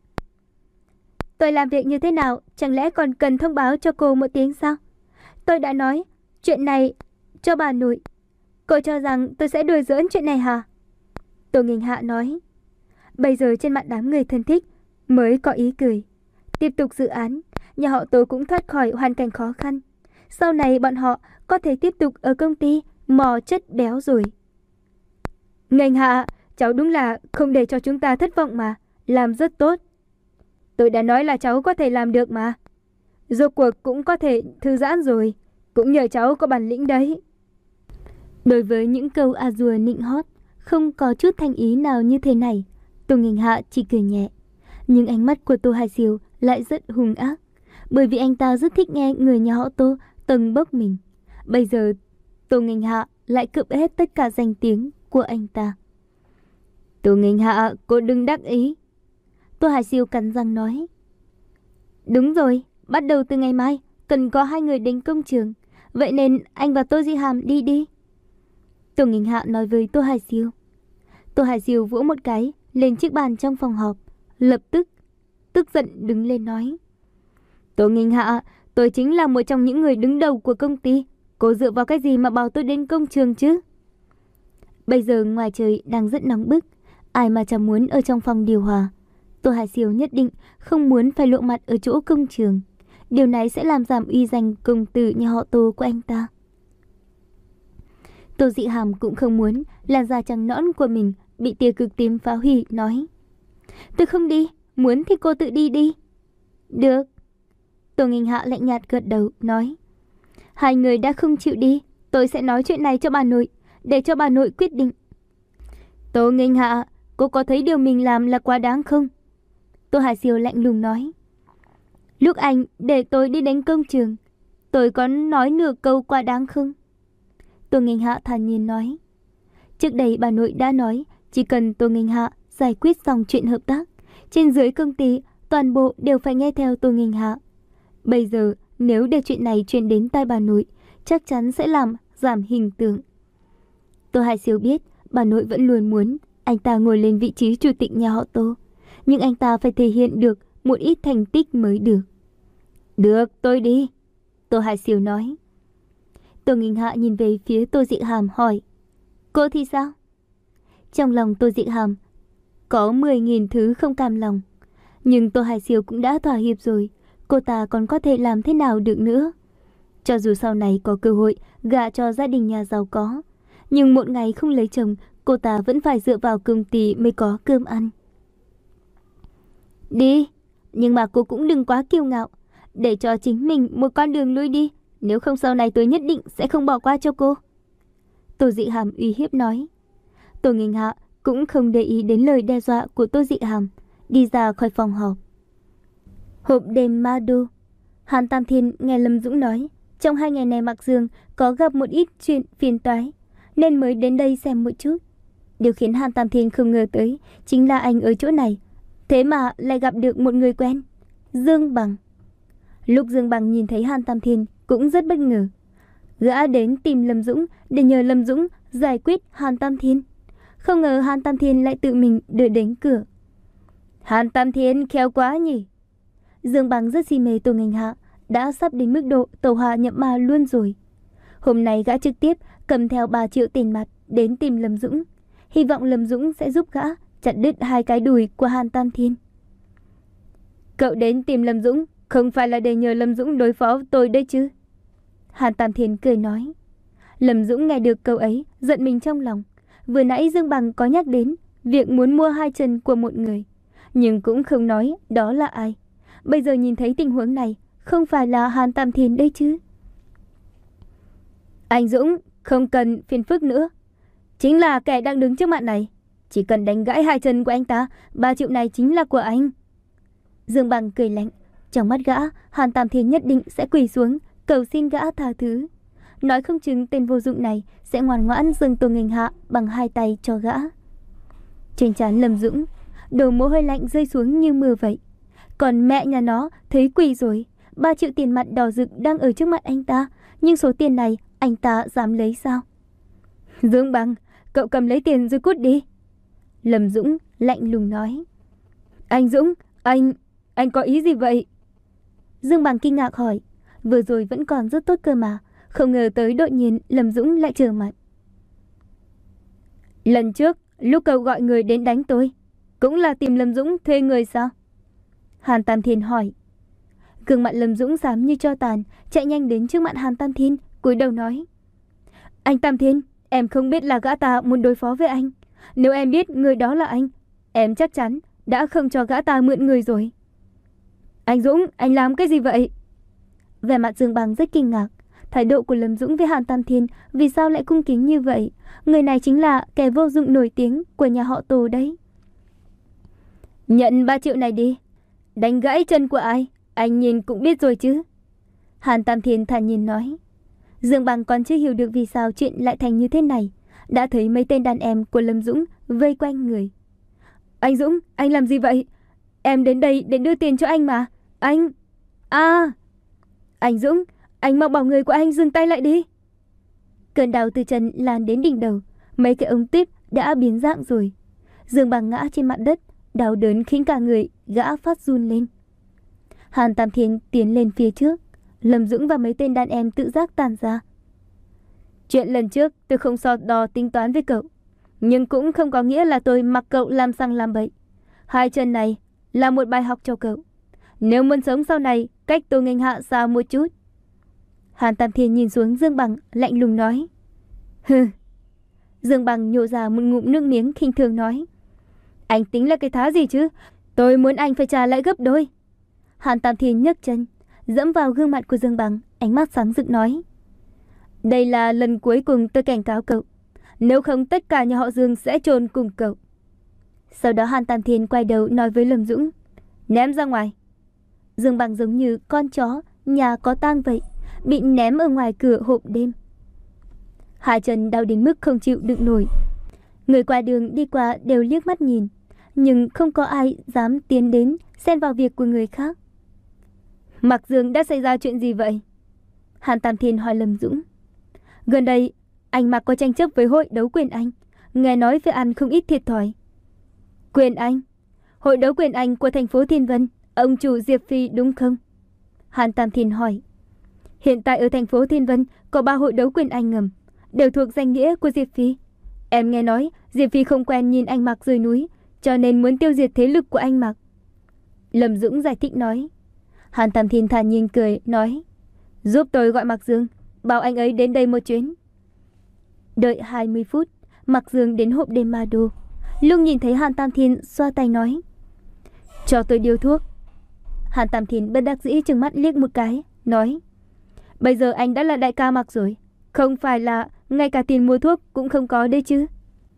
Tôi làm việc như thế nào, chẳng lẽ còn cần thông báo cho cô một tiếng sao? Tôi đã nói chuyện này cho bà nội. Cô cho rằng tôi sẽ đùa giỡn chuyện này hả? Tô Nghinh Hạ nói. Bây giờ trên mặt đám người thân thích mới có ý cười. Tiếp tục dự án, nhà họ Tô cũng thoát khỏi hoàn cảnh khó khăn. Sau này bọn họ có thể tiếp tục ở công ty mò chất béo rồi. Nghinh Hạ, cháu đúng là không để cho chúng ta thất vọng mà, làm rất tốt. Tôi đã nói là cháu có thể làm được mà. Rốt cuộc cũng có thể thư giãn rồi, cũng nhờ cháu có bản lĩnh đấy. Đối với những câu a dua nịnh hót, không có chút thành ý nào như thế này, Tô Nghinh Hạ chỉ cười nhẹ. Nhưng ánh mắt của Tô Hải Siêu lại rất hung ác, bởi vì anh ta rất thích nghe người nhà họ Tô tâng bốc mình. Bây giờ Tô Nghinh Hạ lại cướp hết tất cả danh tiếng của anh ta. Tô Nghinh Hạ, cô đừng đắc ý. Tô Hải Siêu cắn răng nói. Đúng rồi, bắt đầu từ ngày mai cần có hai người đến công trường, vậy nên anh và Tô Dị Hàm đi đi. Tô Nghinh Hạ nói với Tô Hải Siêu. Tô Hải Siêu vỗ một cái lên chiếc bàn trong phòng họp, lập tức tức giận đứng lên nói. Tô Nghinh Hạ, tôi chính là một trong những người đứng đầu của công ty, cô dựa vào cái gì mà bảo tôi đến công trường chứ? Bây giờ ngoài trời đang rất nóng bức, ai mà chẳng muốn ở trong phòng điều hòa. Tô Hải Siêu nhất định không muốn phải lộ mặt ở chỗ công trường. Điều này sẽ làm giảm uy danh công tử nhà họ Tô của anh ta. Tô Dị Hàm cũng không muốn làn da trắng nõn của mình bị tia cực tím phá hủy, nói. Tôi không đi, muốn thì cô tự đi đi. Được. Tô Nghinh Hạ lạnh nhạt gật đầu, nói. Hai người đã không chịu đi, tôi sẽ nói chuyện này cho bà nội, để cho bà nội quyết định. Tô Nghinh Hạ, cô có thấy điều mình làm là quá đáng không? Tô Hải Siêu lạnh lùng nói. Lúc anh để tôi đi đến công trường, tôi có nói nửa câu quá đáng không? Tô Nghinh Hạ thản nhiên nói. Trước đây bà nội đã nói, chỉ cần Tô Nghinh Hạ giải quyết xong chuyện hợp tác, trên dưới công ty toàn bộ đều phải nghe theo Tô Nghinh Hạ. Bây giờ nếu để chuyện này truyền đến tai bà nội, chắc chắn sẽ làm giảm hình tượng. Tô Hải Siêu biết bà nội vẫn luôn muốn anh ta ngồi lên vị trí chủ tịch nhà họ Tô, nhưng anh ta phải thể hiện được một ít thành tích mới được. Được, tôi đi. Tô Hải Siêu nói. Tô Nghinh Hạ nhìn về phía Tô Dị Hàm hỏi. Cô thì sao? Trong lòng Tô Dị Hàm có mười nghìn thứ không cam lòng. Nhưng Tô Hải Siêu cũng đã thỏa hiệp rồi, cô ta còn có thể làm thế nào được nữa? Cho dù sau này có cơ hội gả cho gia đình nhà giàu có, nhưng một ngày không lấy chồng, cô ta vẫn phải dựa vào công ty mới có cơm ăn. Đi, nhưng mà cô cũng đừng quá kiêu ngạo, để cho chính mình một con đường lui đi, nếu không sau này tôi nhất định sẽ không bỏ qua cho cô. Tô Dị Hàm uy hiếp nói. Tô Nghinh Hạ cũng không để ý đến lời đe dọa của Tô Dị Hàm, đi ra khỏi phòng họp. Hộp đêm Ma Đô. Hàn Tam Thiên nghe Lâm Dũng nói, trong hai ngày này Mạc Dương có gặp một ít chuyện phiền toái, nên mới đến đây xem một chút. Điều khiến Hàn Tam Thiên không ngờ tới chính là anh ở chỗ này, thế mà lại gặp được một người quen, Dương Bằng. Lúc Dương Bằng nhìn thấy Hàn Tam Thiên cũng rất bất ngờ. Gã đến tìm Lâm Dũng để nhờ Lâm Dũng giải quyết Hàn Tam Thiên. Không ngờ Hàn Tam Thiên lại tự mình đưa đến cửa. Hàn Tam Thiên khéo quá nhỉ. Dương Bằng rất si mê Tô Nghênh Hạ, đã sắp đến mức độ tẩu hỏa nhập ma luôn rồi. Hôm nay gã trực tiếp cầm theo ba triệu tiền mặt đến tìm Lâm Dũng, hy vọng Lâm Dũng sẽ giúp gã chặt đứt hai cái đùi của Hàn Tam Thiên. Cậu đến tìm Lâm Dũng không phải là để nhờ Lâm Dũng đối phó với tôi đấy chứ? Hàn Tam Thiên cười nói. Lâm Dũng nghe được câu ấy giận mình trong lòng. Vừa nãy Dương Bằng có nhắc đến việc muốn mua hai chân của một người, nhưng cũng không nói đó là ai. Bây giờ nhìn thấy tình huống này, không phải là Hàn Tam Thiên đấy chứ? Anh Dũng không cần phiền phức nữa, chính là kẻ đang đứng trước mặt này. Chỉ cần đánh gãy hai chân của anh ta, ba triệu này chính là của anh. Dương Bằng cười lạnh. Trong mắt gã, Hàn Tam Thiên nhất định sẽ quỳ xuống cầu xin gã tha thứ. Nói không chừng tên vô dụng này sẽ ngoan ngoãn dâng Tô Nghênh Hạ bằng hai tay cho gã. Trên trán Lâm Dũng, đổ mồ hôi lạnh rơi xuống như mưa vậy. Còn mẹ nhà nó thấy quỳ rồi. Ba triệu tiền mặt đỏ rực đang ở trước mặt anh ta, nhưng số tiền này anh ta dám lấy sao? Dương Bằng, cậu cầm lấy tiền rồi cút đi. Lâm Dũng lạnh lùng nói. Anh Dũng, anh, anh có ý gì vậy? Dương Bằng kinh ngạc hỏi. Vừa rồi vẫn còn rất tốt cơ mà, không ngờ tới đột nhiên Lâm Dũng lại trở mặt. Lần trước, lúc cậu gọi người đến đánh tôi, cũng là tìm Lâm Dũng thuê người sao? Hàn Tam Thiên hỏi. Gương mặt Lâm Dũng xám như tro tàn, chạy nhanh đến trước mặt Hàn Tam Thiên, cúi đầu nói. Anh Tam Thiên, em không biết là gã ta muốn đối phó với anh. Nếu em biết người đó là anh, em chắc chắn đã không cho gã ta mượn người rồi. Anh Dũng, anh làm cái gì vậy? Vẻ mặt Dương Bằng rất kinh ngạc. Thái độ của Lâm Dũng với Hàn Tam Thiên vì sao lại cung kính như vậy? Người này chính là kẻ vô dụng nổi tiếng của nhà họ Tô đấy. Nhận ba triệu này đi. Đánh gãy chân của ai, anh nhìn cũng biết rồi chứ. Hàn Tam Thiên thản nhiên nói. Dương Bằng còn chưa hiểu được vì sao chuyện lại thành như thế này. Đã thấy mấy tên đàn em của Lâm Dũng vây quanh người. Anh Dũng, anh làm gì vậy? Em đến đây để đưa tiền cho anh mà. Anh... À... Anh Dũng, anh mau bảo người của anh dừng tay lại đi. Cơn đau từ chân lan đến đỉnh đầu. Mấy cái ống tiếp đã biến dạng rồi. Dương Bằng ngã trên mặt đất, đau đớn khiến cả người gã phát run lên. Hàn Tam Thiên tiến lên phía trước. Lâm Dũng và mấy tên đàn em tự giác tàn ra. Chuyện lần trước tôi không so đo tính toán với cậu, nhưng cũng không có nghĩa là tôi mặc cậu làm sang làm bậy. Hai chân này là một bài học cho cậu. Nếu muốn sống sau này, cách Tô Nghênh Hạ xa một chút. Hàn Tam Thiên nhìn xuống Dương Bằng, lạnh lùng nói. Hừ. Dương Bằng nhổ ra một ngụm nước miếng khinh thường nói. Anh tính là cái thá gì chứ? Tôi muốn anh phải trả lại gấp đôi. Hàn Tam Thiên nhấc chân, dẫm vào gương mặt của Dương Bằng, ánh mắt sáng rực nói. Đây là lần cuối cùng tôi cảnh cáo cậu. Nếu không tất cả nhà họ Dương sẽ chôn cùng cậu. Sau đó Hàn Tam Thiên quay đầu nói với Lâm Dũng. Ném ra ngoài. Dương Bằng giống như con chó nhà có tang vậy, bị ném ở ngoài cửa hộp đêm. Hai chân đau đến mức không chịu đựng nổi. Người qua đường đi qua đều liếc mắt nhìn, nhưng không có ai dám tiến đến xen vào việc của người khác. Mạc Dương đã xảy ra chuyện gì vậy? Hàn Tam Thiên hỏi Lâm Dũng. Gần đây, anh Mạc có tranh chấp với hội đấu quyền Anh, nghe nói phải ăn không ít thiệt thòi. Quyền Anh? Hội đấu quyền Anh của thành phố Thiên Vân, ông chủ Diệp Phi đúng không? Hàn Tam Thiên hỏi. Hiện tại ở thành phố Thiên Vân có ba hội đấu quyền Anh ngầm, đều thuộc danh nghĩa của Diệp Phi. Em nghe nói Diệp Phi không quen nhìn anh Mạc rời núi, cho nên muốn tiêu diệt thế lực của anh Mạc. Lâm Dũng giải thích nói. Hàn Tam Thiên thản nhiên cười, nói. Giúp tôi gọi Mạc Dương, bảo anh ấy đến đây một chuyến. Đợi hai mươi phút, Mạc Dương đến hộp đêm Ma Đô. Lúc nhìn thấy Hàn Tam Thiên xoa tay nói. Cho tôi điếu thuốc. Hàn Tam Thiên bất đắc dĩ trừng mắt liếc một cái, nói. Bây giờ anh đã là đại ca Mạc rồi, không phải là ngay cả tiền mua thuốc cũng không có đấy chứ.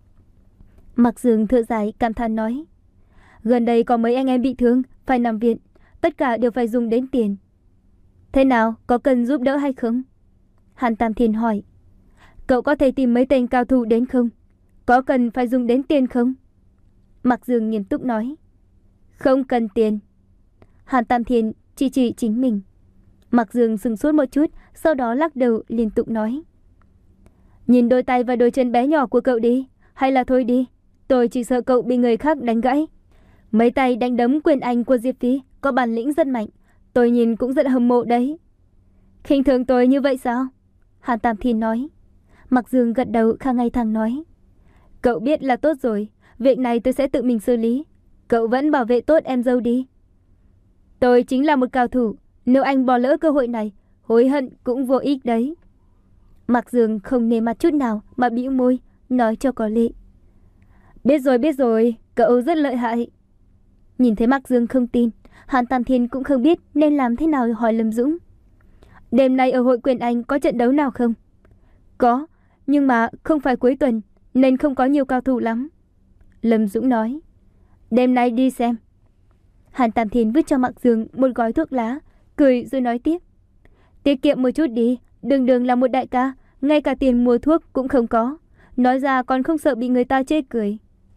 Mạc Dương thở dài cảm thán nói. Gần đây có mấy anh em bị thương, phải nằm viện, tất cả đều phải dùng đến tiền. Thế nào, có cần giúp đỡ hay không? Hàn Tam Thiên hỏi. Cậu có thể tìm mấy tên cao thủ đến không? Có cần phải dùng đến tiền không? Mạc Dương nghiêm túc nói. Không cần tiền. Hàn Tam Thiên chỉ chỉ chính mình. Mạc Dương sừng sốt một chút, sau đó lắc đầu liên tục nói. Nhìn đôi tay và đôi chân bé nhỏ của cậu đi, hay là thôi đi, tôi chỉ sợ cậu bị người khác đánh gãy. Mấy tay đánh đấm quyền Anh của Diệp Phi có bản lĩnh rất mạnh, tôi nhìn cũng rất hâm mộ đấy. Khinh thường tôi như vậy sao? Hàn Tam Thiên nói. Mạc Dương gật đầu khá ngay thẳng nói. Cậu biết là tốt rồi, việc này tôi sẽ tự mình xử lý. Cậu vẫn bảo vệ tốt em dâu đi. Tôi chính là một cao thủ, nếu anh bỏ lỡ cơ hội này, hối hận cũng vô ích đấy. Mạc Dương không nề mặt chút nào mà bĩu môi, nói cho có lệ. Biết rồi, biết rồi, cậu rất lợi hại. Nhìn thấy Mạc Dương không tin, Hàn Tam Thiên cũng không biết nên làm thế nào hỏi Lâm Dũng. Đêm nay ở hội quyền Anh có trận đấu nào không? Có, nhưng mà không phải cuối tuần, nên không có nhiều cao thủ lắm. Lâm Dũng nói. Đêm nay đi xem. Hàn Tam Thiên vứt cho Mạc Dương một gói thuốc lá, cười rồi nói tiếp. Tiết kiệm một chút đi, đường đường là một đại ca, ngay cả tiền mua thuốc cũng không có. Nói ra còn không sợ bị người ta chê cười.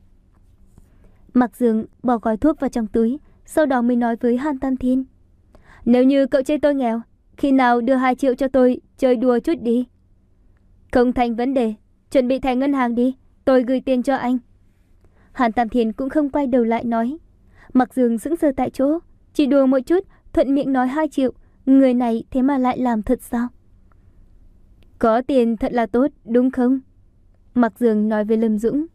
Mạc Dương bỏ gói thuốc vào trong túi, sau đó mới nói với Hàn Tam Thiên. Nếu như cậu chê tôi nghèo, khi nào đưa hai triệu cho tôi chơi đùa chút đi. Không thành vấn đề, chuẩn bị thẻ ngân hàng đi, tôi gửi tiền cho anh. Hàn Tam Thiên cũng không quay đầu lại nói. Mạc Dương sững sờ tại chỗ, chỉ đùa một chút, thuận miệng nói hai triệu, người này thế mà lại làm thật sao? Có tiền thật là tốt, đúng không? Mạc Dương nói với Lâm Dũng.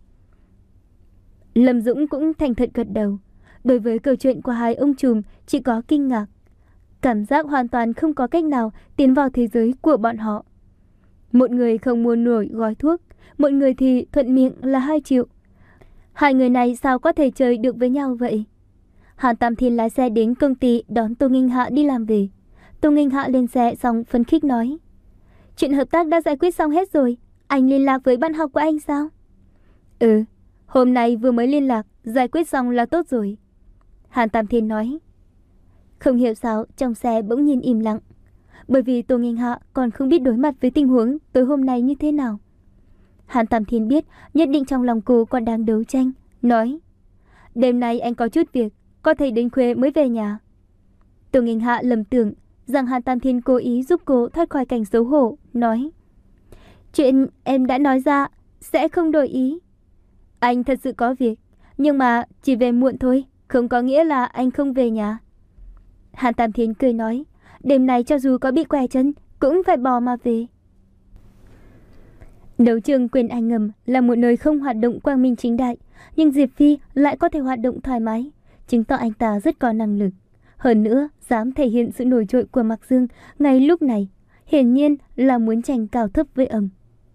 Lâm Dũng cũng thành thật gật đầu. Đối với câu chuyện của hai ông trùm chỉ có kinh ngạc. Cảm giác hoàn toàn không có cách nào tiến vào thế giới của bọn họ. Một người không mua nổi gói thuốc, một người thì thuận miệng là hai triệu. Hai người này sao có thể chơi được với nhau vậy? Hàn Tam Thiên lái xe đến công ty đón Tô Nghinh Hạ đi làm về. Tô Nghinh Hạ lên xe xong phấn khích nói. Chuyện hợp tác đã giải quyết xong hết rồi. Anh liên lạc với bạn học của anh sao? Ừ, hôm nay vừa mới liên lạc, giải quyết xong là tốt rồi. Hàn Tam Thiên nói. Không hiểu sao trong xe bỗng nhiên im lặng. Bởi vì Tô Nghinh Hạ còn không biết đối mặt với tình huống tối hôm nay như thế nào. Hàn Tam Thiên biết nhất định trong lòng cô còn đang đấu tranh, nói. Đêm nay anh có chút việc, có thể đến khuya mới về nhà. Tô Nghinh Hạ lầm tưởng rằng Hàn Tam Thiên cố ý giúp cô thoát khỏi cảnh xấu hổ, nói. Chuyện em đã nói ra, sẽ không đổi ý. Anh thật sự có việc, nhưng mà chỉ về muộn thôi, không có nghĩa là anh không về nhà. Hàn Tam Thiên cười nói, đêm nay cho dù có bị què chân, cũng phải bò mà về. Đấu trường quyền Anh ngầm là một nơi không hoạt động quang minh chính đại, nhưng Diệp Phi lại có thể hoạt động thoải mái, chứng tỏ anh ta rất có năng lực. Hơn nữa, dám thể hiện sự nổi trội của Mạc Dương ngay lúc này, hiển nhiên là muốn tranh cao thấp với ông.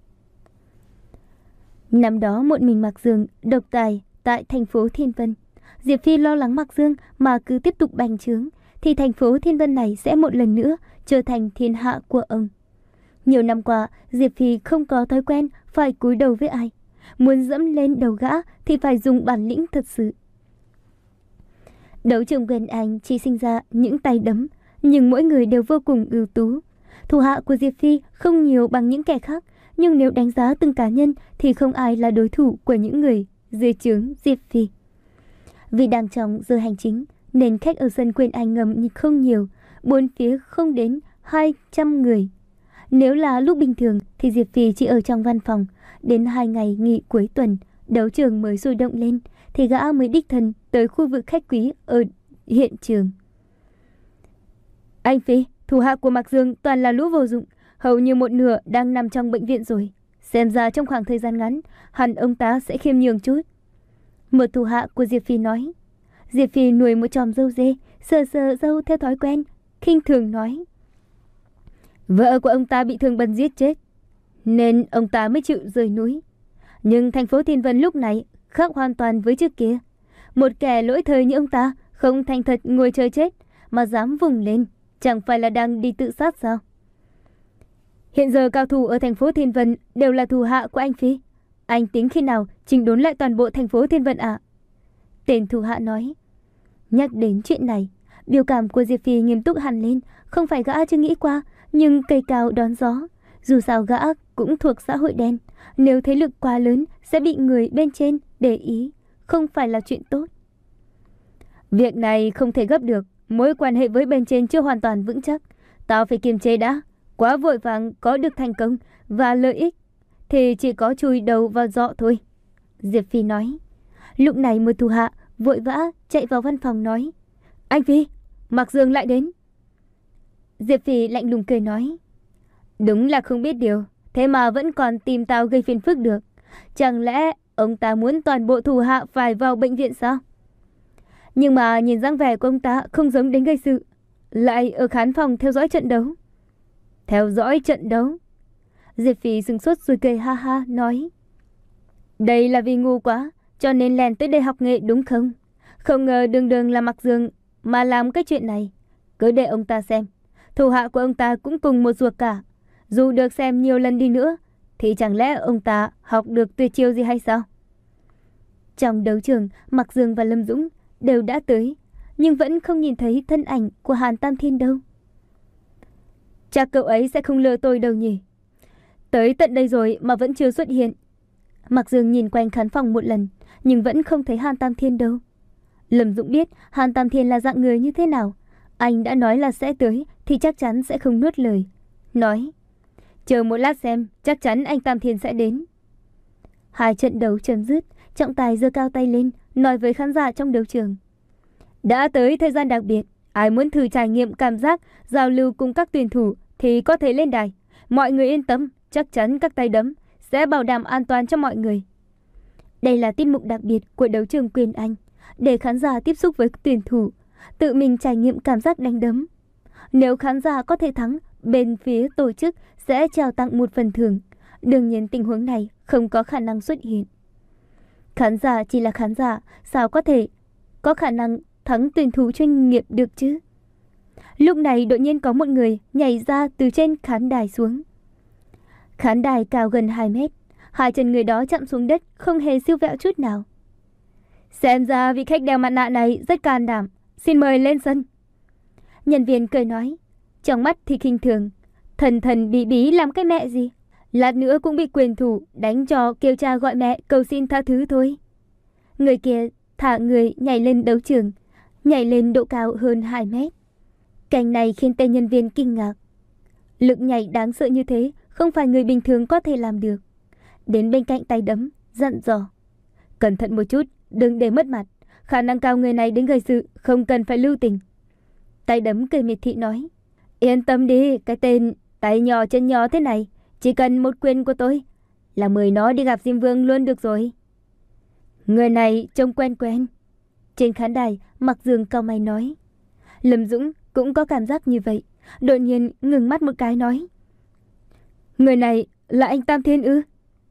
Năm đó một mình Mạc Dương độc tài tại thành phố Thiên Vân. Diệp Phi lo lắng Mạc Dương mà cứ tiếp tục bành trướng, thì thành phố Thiên Vân này sẽ một lần nữa trở thành thiên hạ của ông. Nhiều năm qua, Diệp Phi không có thói quen phải cúi đầu với ai. Muốn dẫm lên đầu gã thì phải dùng bản lĩnh thật sự. Đấu trường quyền Anh chỉ sinh ra những tay đấm, nhưng mỗi người đều vô cùng ưu tú. Thủ hạ của Diệp Phi không nhiều bằng những kẻ khác, nhưng nếu đánh giá từng cá nhân thì không ai là đối thủ của những người dưới trướng Diệp Phi. Vì đang trong giờ hành chính nên khách ở sân quyền Anh ngầm không nhiều, bốn phía không đến hai trăm người. Nếu là lúc bình thường thì Diệp Phi chỉ ở trong văn phòng, đến hai ngày nghỉ cuối tuần, đấu trường mới sôi động lên thì gã mới đích thân tới khu vực khách quý ở hiện trường. Anh Phi, thủ hạ của Mạc Dương toàn là lũ vô dụng, hầu như một nửa đang nằm trong bệnh viện rồi. Xem ra trong khoảng thời gian ngắn, hẳn ông ta sẽ khiêm nhường chút. Một thủ hạ của Diệp Phi nói. Diệp Phi nuôi một chòm râu dê, sờ sờ râu theo thói quen, khinh thường nói. Vợ của ông ta bị thương bắn giết chết, nên ông ta mới chịu rời núi. Nhưng thành phố Thiên Vân lúc này khác hoàn toàn với trước kia. Một kẻ lỗi thời như ông ta không thành thật ngồi chờ chết mà dám vùng lên, chẳng phải là đang đi tự sát sao? Hiện giờ cao thủ ở thành phố Thiên Vân đều là thủ hạ của anh Phi. Anh tính khi nào chỉnh đốn lại toàn bộ thành phố Thiên Vân ạ? À? Tên thủ hạ nói. Nhắc đến chuyện này, biểu cảm của Diệp Phi nghiêm túc hẳn lên. Không phải gã chưa nghĩ qua, nhưng cây cao đón gió. Dù sao gã cũng thuộc xã hội đen, nếu thế lực quá lớn sẽ bị người bên trên để ý, không phải là chuyện tốt. Việc này không thể gấp được, mối quan hệ với bên trên chưa hoàn toàn vững chắc. Tao phải kiềm chế đã, quá vội vàng có được thành công và lợi ích thì chỉ có chui đầu vào giọ thôi. Diệp Phi nói. Lúc này một thủ hạ vội vã chạy vào văn phòng nói: Anh Phi, Mạc Dương lại đến. Diệp Phỉ lạnh lùng cười nói: Đúng là không biết điều, thế mà vẫn còn tìm tao gây phiền phức được. Chẳng lẽ ông ta muốn toàn bộ thủ hạ phải vào bệnh viện sao? Nhưng mà nhìn dáng vẻ của ông ta không giống đến gây sự, lại ở khán phòng theo dõi trận đấu. Theo dõi trận đấu? Diệp Phỉ sừng sốt rồi cười ha ha nói: Đây là vì ngu quá cho nên lèn tới đây học nghệ đúng không? Không ngờ đường đường là Mạc Dương mà làm cái chuyện này. Cứ để ông ta xem, thủ hạ của ông ta cũng cùng một ruột cả. Dù được xem nhiều lần đi nữa thì chẳng lẽ ông ta học được tuyệt chiêu gì hay sao? Trong đấu trường, Mạc Dương và Lâm Dũng đều đã tới, nhưng vẫn không nhìn thấy thân ảnh của Hàn Tam Thiên đâu. Chắc cậu ấy sẽ không lừa tôi đâu nhỉ? Tới tận đây rồi mà vẫn chưa xuất hiện. Mạc Dương nhìn quanh khán phòng một lần, nhưng vẫn không thấy Hàn Tam Thiên đâu. Lâm Dũng biết Hàn Tam Thiên là dạng người như thế nào. Anh đã nói là sẽ tới thì chắc chắn sẽ không nuốt lời. Nói: Chờ một lát xem, chắc chắn anh Tam Thiên sẽ đến. Hai trận đấu chấm dứt, trọng tài giơ cao tay lên, nói với khán giả trong đấu trường: Đã tới thời gian đặc biệt, ai muốn thử trải nghiệm cảm giác giao lưu cùng các tuyển thủ thì có thể lên đài. Mọi người yên tâm, chắc chắn các tay đấm sẽ bảo đảm an toàn cho mọi người. Đây là tiết mục đặc biệt của đấu trường Quyền Anh, để khán giả tiếp xúc với tuyển thủ, tự mình trải nghiệm cảm giác đánh đấm. Nếu khán giả có thể thắng, bên phía tổ chức sẽ trao tặng một phần thưởng. Đương nhiên tình huống này không có khả năng xuất hiện. Khán giả chỉ là khán giả, sao có thể có khả năng thắng tuyển thủ chuyên nghiệp được chứ? Lúc này đột nhiên có một người nhảy ra từ trên khán đài xuống. Khán đài cao gần hai mét, hai chân người đó chạm xuống đất không hề siêu vẹo chút nào. Xem ra vị khách đeo mặt nạ này rất can đảm, xin mời lên sân. Nhân viên cười nói, trong mắt thì khinh thường, thần thần bí bí làm cái mẹ gì, lát nữa cũng bị quyền thủ đánh cho kêu cha gọi mẹ cầu xin tha thứ thôi. Người kia thả người nhảy lên đấu trường, nhảy lên độ cao hơn hai mét. Cảnh này khiến tên nhân viên kinh ngạc. Lực nhảy đáng sợ như thế không phải người bình thường có thể làm được. Đến bên cạnh tay đấm, dặn dò, cẩn thận một chút, đừng để mất mặt. Khả năng cao người này đến gây sự, không cần phải lưu tình. Tay đấm cười miệt thị nói, yên tâm đi, cái tên tay nhỏ chân nhỏ thế này, chỉ cần một quyền của tôi là mời nó đi gặp Diêm Vương luôn được rồi. Người này trông quen quen. Trên khán đài, Mạc Dương cau mày nói. Lâm Dũng cũng có cảm giác như vậy, đột nhiên ngừng mắt một cái nói, người này là anh Tam Thiên ư?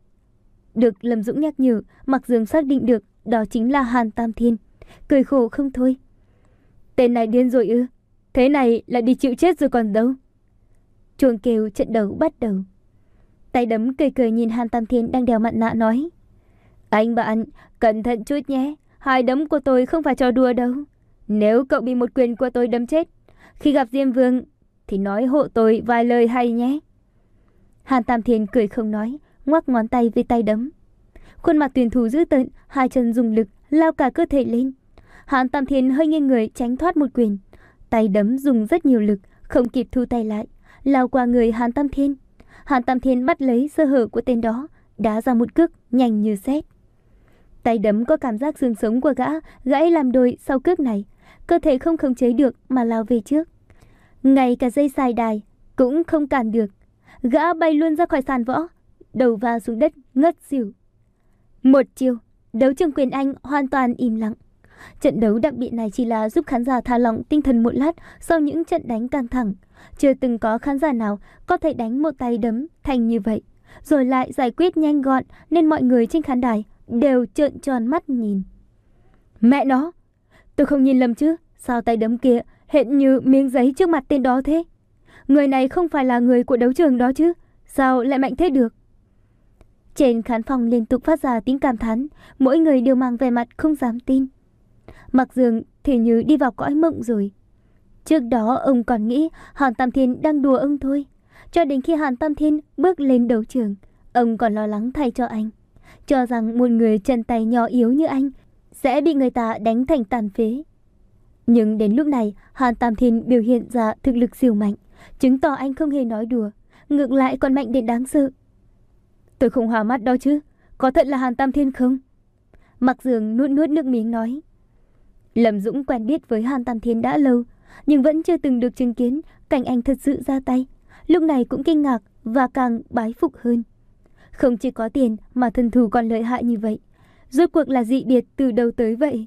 Được Lâm Dũng nhắc nhở, Mạc Dương xác định được đó chính là Hàn Tam Thiên, cười khổ không thôi. Tên này điên rồi ư? Thế này là đi chịu chết rồi còn đâu. Chuông kêu trận đấu bắt đầu. Tay đấm cười cười nhìn Hàn Tam Thiên đang đeo mặt nạ nói, anh bạn, cẩn thận chút nhé, hai đấm của tôi không phải trò đùa đâu. Nếu cậu bị một quyền của tôi đấm chết, khi gặp Diêm Vương thì nói hộ tôi vài lời hay nhé. Hàn Tam Thiên cười không nói, ngoắc ngón tay với tay đấm. Khuôn mặt tuyển thủ dữ tợn, hai chân dùng lực lao cả cơ thể lên. Hàn Tam Thiên hơi nghiêng người tránh thoát một quyền. Tay đấm dùng rất nhiều lực, không kịp thu tay lại, lao qua người Hàn Tam Thiên. Hàn Tam Thiên bắt lấy sơ hở của tên đó, đá ra một cước nhanh như sét. Tay đấm có cảm giác xương sống của gã gãy làm đôi sau cước này, cơ thể không khống chế được mà lao về trước. Ngay cả dây xài đài cũng không cản được, gã bay luôn ra khỏi sàn võ, đầu va xuống đất ngất xỉu. Một chiều, đấu trường Quyền Anh hoàn toàn im lặng. Trận đấu đặc biệt này chỉ là giúp khán giả thả lỏng tinh thần một lát sau những trận đánh căng thẳng. Chưa từng có khán giả nào có thể đánh một tay đấm thành như vậy, rồi lại giải quyết nhanh gọn, nên mọi người trên khán đài đều trợn tròn mắt nhìn. Mẹ nó, tôi không nhìn lầm chứ? Sao tay đấm kia hệt như miếng giấy trước mặt tên đó thế? Người này không phải là người của đấu trường đó chứ? Sao lại mạnh thế được? Trên khán phòng liên tục phát ra tiếng cảm thán, mỗi người đều mang vẻ mặt không dám tin. Mạc Dương thì như đi vào cõi mộng rồi. Trước đó ông còn nghĩ Hàn Tam Thiên đang đùa ông thôi. Cho đến khi Hàn Tam Thiên bước lên đấu trường, ông còn lo lắng thay cho anh, cho rằng một người chân tay nhỏ yếu như anh sẽ bị người ta đánh thành tàn phế. Nhưng đến lúc này, Hàn Tam Thiên biểu hiện ra thực lực siêu mạnh, chứng tỏ anh không hề nói đùa, ngược lại còn mạnh đến đáng sợ. Tôi không hòa mắt đó chứ, có thật là Hàn Tam Thiên không? Mạc Dương nuốt nuốt nước miếng nói. Lâm Dũng quen biết với Hàn Tam Thiên đã lâu, nhưng vẫn chưa từng được chứng kiến cảnh anh thật sự ra tay. Lúc này cũng kinh ngạc và càng bái phục hơn. Không chỉ có tiền mà thân thủ còn lợi hại như vậy. Rốt cuộc là dị biệt từ đầu tới vậy?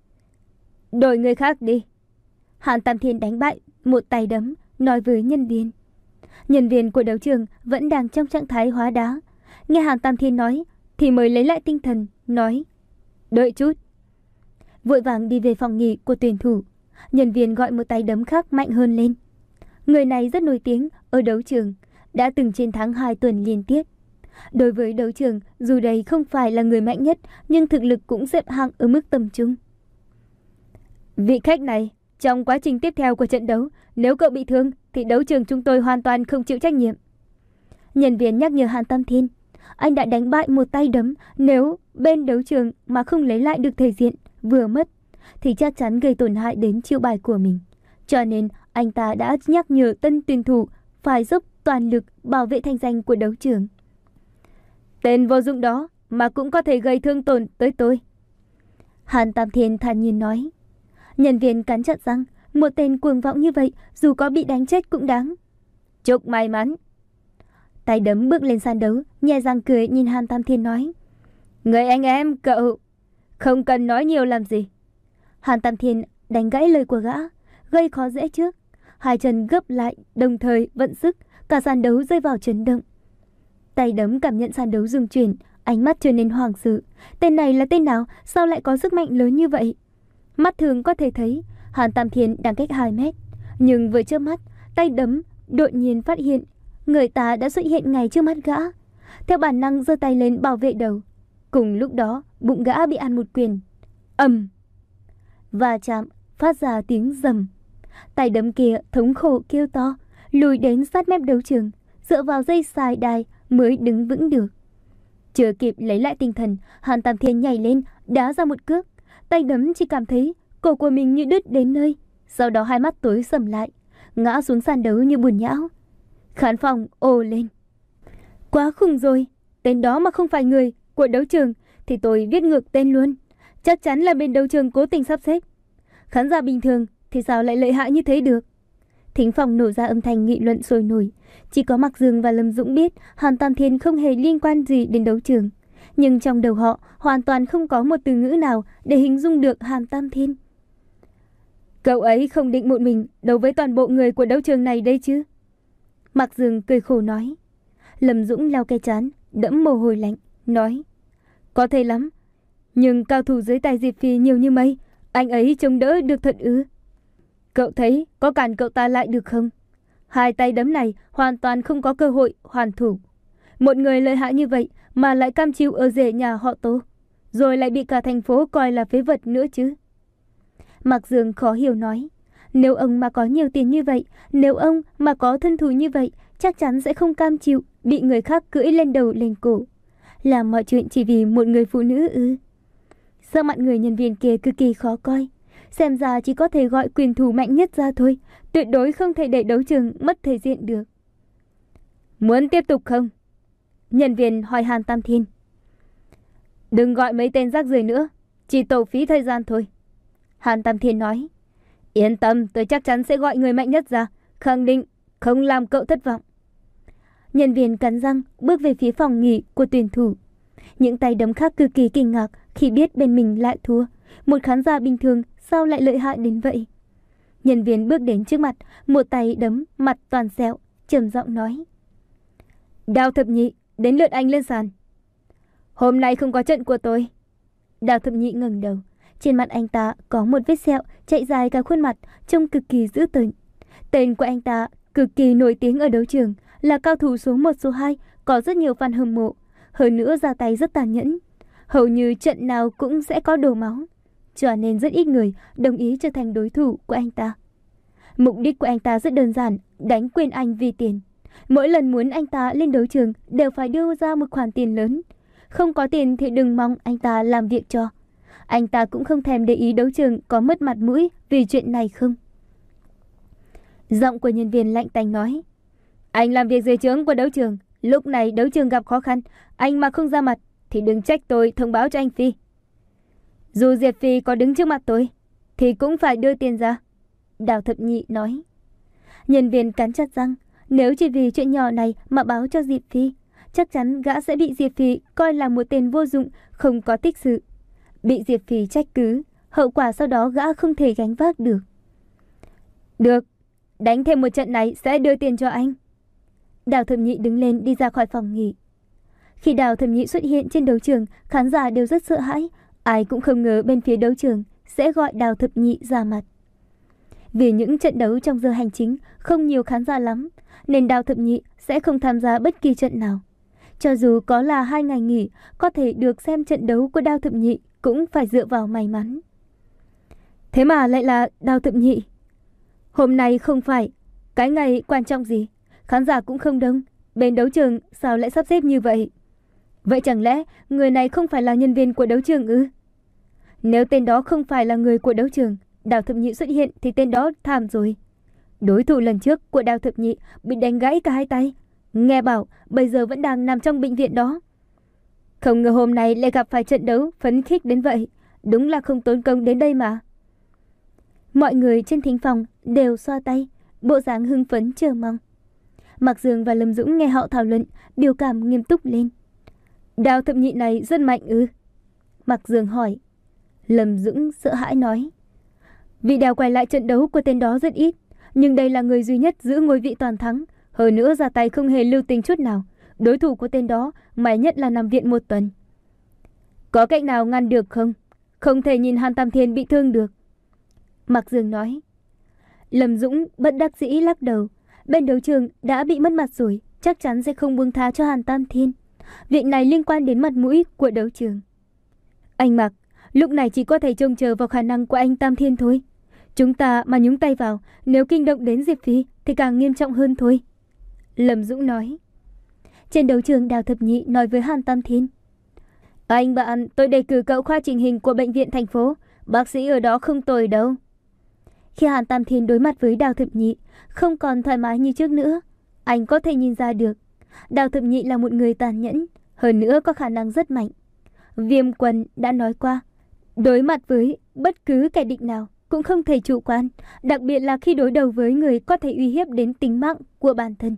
Đổi người khác đi. Hàn Tam Thiên đánh bại một tay đấm, nói với nhân viên. Nhân viên của đấu trường vẫn đang trong trạng thái hóa đá. Nghe Hàn Tam Thiên nói thì mới lấy lại tinh thần, nói: đợi chút. Vội vàng đi về phòng nghỉ của tuyển thủ. Nhân viên gọi một tay đấm khác mạnh hơn lên. Người này rất nổi tiếng ở đấu trường, đã từng chiến thắng hai tuần liên tiếp. Đối với đấu trường, dù đây không phải là người mạnh nhất, nhưng thực lực cũng xếp hạng ở mức tầm trung. Vị khách này, trong quá trình tiếp theo của trận đấu, nếu cậu bị thương thì đấu trường chúng tôi hoàn toàn không chịu trách nhiệm. Nhân viên nhắc nhở Hàn Tam Thiên, anh đã đánh bại một tay đấm, nếu bên đấu trường mà không lấy lại được thể diện, vừa mất, thì chắc chắn gây tổn hại đến chiêu bài của mình. Cho nên anh ta đã nhắc nhở tân tuyển thủ phải dốc toàn lực bảo vệ thanh danh của đấu trường. Tên vô dụng đó mà cũng có thể gây thương tổn tới tôi. Hàn Tam Thiên thản nhiên nói. Nhân viên cắn chặt răng, một tên cuồng vọng như vậy dù có bị đánh chết cũng đáng. Chúc may mắn. Tay đấm bước lên sàn đấu, nhè răng cười nhìn Hàn Tam Thiên nói. Người anh em cậu, không cần nói nhiều làm gì. Hàn Tam Thiên đánh gãy lời của gã, gây khó dễ trước. Hai chân gấp lại, đồng thời vận sức, cả sàn đấu rơi vào chấn động. Tay đấm cảm nhận sàn đấu rung chuyển, ánh mắt trở nên hoảng sợ. Tên này là tên nào, sao lại có sức mạnh lớn như vậy? Mắt thường có thể thấy Hàn Tam Thiên đang cách hai mét, nhưng với chớp mắt, tay đấm đột nhiên phát hiện người ta đã xuất hiện ngay trước mắt gã. Theo bản năng giơ tay lên bảo vệ đầu. Cùng lúc đó, bụng gã bị ăn một quyền. Ầm! Va chạm, phát ra tiếng rầm. Tay đấm kia thống khổ kêu to, lùi đến sát mép đấu trường, dựa vào dây xài đài mới đứng vững được. Chưa kịp lấy lại tinh thần, Hàn Tam Thiên nhảy lên, đá ra một cước. Tay đấm chỉ cảm thấy cổ của mình như đứt đến nơi, sau đó hai mắt tối sầm lại, ngã xuống sàn đấu như bùn nhão. Khán phòng ồ lên. Quá khủng rồi, tên đó mà không phải người của đấu trường thì tôi viết ngược tên luôn. Chắc chắn là bên đấu trường cố tình sắp xếp. Khán giả bình thường thì sao lại lợi hại như thế được? Thính phòng nổ ra âm thanh nghị luận sôi nổi. Chỉ có Mạc Dương và Lâm Dũng biết Hàn Tam Thiên không hề liên quan gì đến đấu trường. Nhưng trong đầu họ hoàn toàn không có một từ ngữ nào để hình dung được Hàn Tam Thiên. Cậu ấy không định một mình đấu với toàn bộ người của đấu trường này đây chứ? Mạc Dương cười khổ nói. Lâm Dũng lau cái trán, đẫm mồ hôi lạnh, nói. Có thể lắm, nhưng cao thủ dưới tay Diệp Phi nhiều như mây, anh ấy chống đỡ được thật ư? Cậu thấy có cản cậu ta lại được không? Hai tay đấm này hoàn toàn không có cơ hội hoàn thủ. Một người lợi hại như vậy mà lại cam chịu ở rể nhà họ Tô, rồi lại bị cả thành phố coi là phế vật nữa chứ. Mạc Dương khó hiểu nói. Nếu ông mà có nhiều tiền như vậy, nếu ông mà có thân thủ như vậy, chắc chắn sẽ không cam chịu bị người khác cưỡi lên đầu lên cổ, làm mọi chuyện chỉ vì một người phụ nữ ư? Sắc mặt người nhân viên kia cực kỳ khó coi. Xem ra chỉ có thể gọi quyền thủ mạnh nhất ra thôi, tuyệt đối không thể để đấu trường mất thể diện được. Muốn tiếp tục không? Nhân viên hỏi Hàn Tam Thiên. Đừng gọi mấy tên rác rưởi nữa, chỉ tổ phí thời gian thôi. Hàn Tam Thiên nói. Yên tâm, tôi chắc chắn sẽ gọi người mạnh nhất ra, khẳng định không làm cậu thất vọng. Nhân viên cắn răng bước về phía phòng nghỉ của tuyển thủ. Những tay đấm khác cực kỳ kinh ngạc khi biết bên mình lại thua. Một khán giả bình thường sao lại lợi hại đến vậy? Nhân viên bước đến trước mặt, một tay đấm mặt toàn sẹo, trầm giọng nói. Đào Thập Nhị, đến lượt anh lên sàn. Hôm nay không có trận của tôi. Đào Thập Nhị ngẩng đầu. Trên mặt anh ta có một vết sẹo chạy dài cả khuôn mặt, trông cực kỳ dữ tợn. Tên của anh ta cực kỳ nổi tiếng ở đấu trường, là cao thủ số một số hai, có rất nhiều fan hâm mộ. Hơn nữa ra tay rất tàn nhẫn, hầu như trận nào cũng sẽ có đổ máu, cho nên rất ít người đồng ý trở thành đối thủ của anh ta. Mục đích của anh ta rất đơn giản, đánh quên anh vì tiền. Mỗi lần muốn anh ta lên đấu trường đều phải đưa ra một khoản tiền lớn. Không có tiền thì đừng mong anh ta làm việc cho. Anh ta cũng không thèm để ý đấu trường có mất mặt mũi vì chuyện này không. Giọng của nhân viên lạnh tanh nói. Anh làm việc dưới trướng của đấu trường, lúc này đấu trường gặp khó khăn, anh mà không ra mặt thì đừng trách tôi thông báo cho anh Phi. Dù Diệp Phi có đứng trước mặt tôi, thì cũng phải đưa tiền ra. Đào Thập Nhị nói. Nhân viên cắn chặt răng, nếu chỉ vì chuyện nhỏ này mà báo cho Diệp Phi, chắc chắn gã sẽ bị Diệp Phi coi là một tên vô dụng, không có tích sự. Bị Diệp Phi trách cứ, hậu quả sau đó gã không thể gánh vác được. Được, đánh thêm một trận này sẽ đưa tiền cho anh. Đào Thập Nhị đứng lên đi ra khỏi phòng nghỉ. Khi Đào Thập Nhị xuất hiện trên đấu trường, khán giả đều rất sợ hãi. Ai cũng không ngờ bên phía đấu trường sẽ gọi Đào Thập Nhị ra mặt. Vì những trận đấu trong giờ hành chính không nhiều khán giả lắm, nên Đào Thập Nhị sẽ không tham gia bất kỳ trận nào. Cho dù có là hai ngày nghỉ, có thể được xem trận đấu của Đào Thập Nhị cũng phải dựa vào may mắn. Thế mà lại là Đào Thập Nhị. Hôm nay không phải cái ngày quan trọng gì, khán giả cũng không đông, bên đấu trường sao lại sắp xếp như vậy? Vậy chẳng lẽ người này không phải là nhân viên của đấu trường ư? Nếu tên đó không phải là người của đấu trường, Đào Thập Nhị xuất hiện thì tên đó thảm rồi. Đối thủ lần trước của Đào Thập Nhị bị đánh gãy cả hai tay, nghe bảo bây giờ vẫn đang nằm trong bệnh viện đó. Không ngờ hôm nay lại gặp phải trận đấu phấn khích đến vậy, đúng là không tốn công đến đây mà. Mọi người trên thính phòng đều xoa tay, bộ dáng hưng phấn chờ mong. Mạc Dương và Lâm Dũng nghe họ thảo luận, biểu cảm nghiêm túc lên. Đào Thập Nhị này rất mạnh ư? Mạc Dương hỏi. Lâm Dũng sợ hãi nói. Vị đào quay lại trận đấu của tên đó rất ít, nhưng đây là người duy nhất giữ ngôi vị toàn thắng. Hơn nữa ra tay không hề lưu tình chút nào. Đối thủ của tên đó may nhất là nằm viện một tuần. Có cách nào ngăn được không? Không thể nhìn Hàn Tam Thiên bị thương được. Mạc Dương nói. Lâm Dũng bất đắc dĩ lắc đầu. Bên đấu trường đã bị mất mặt rồi, chắc chắn sẽ không buông tha cho Hàn Tam Thiên. Việc này liên quan đến mặt mũi của đấu trường. Anh Mạc, lúc này chỉ có thể trông chờ vào khả năng của anh Tam Thiên thôi. Chúng ta mà nhúng tay vào, nếu kinh động đến Diệp Phi thì càng nghiêm trọng hơn thôi. Lâm Dũng nói. Trên đấu trường, Đào Thập Nhị nói với Hàn Tam Thiên. Anh bạn, tôi đề cử cậu khoa chỉnh hình của bệnh viện thành phố. Bác sĩ ở đó không tồi đâu. Khi Hàn Tam Thiên đối mặt với Đào Thập Nhị, không còn thoải mái như trước nữa. Anh có thể nhìn ra được, Đào Thập Nhị là một người tàn nhẫn, hơn nữa có khả năng rất mạnh. Viêm Quân đã nói qua, đối mặt với bất cứ kẻ địch nào cũng không thể chủ quan, đặc biệt là khi đối đầu với người có thể uy hiếp đến tính mạng của bản thân.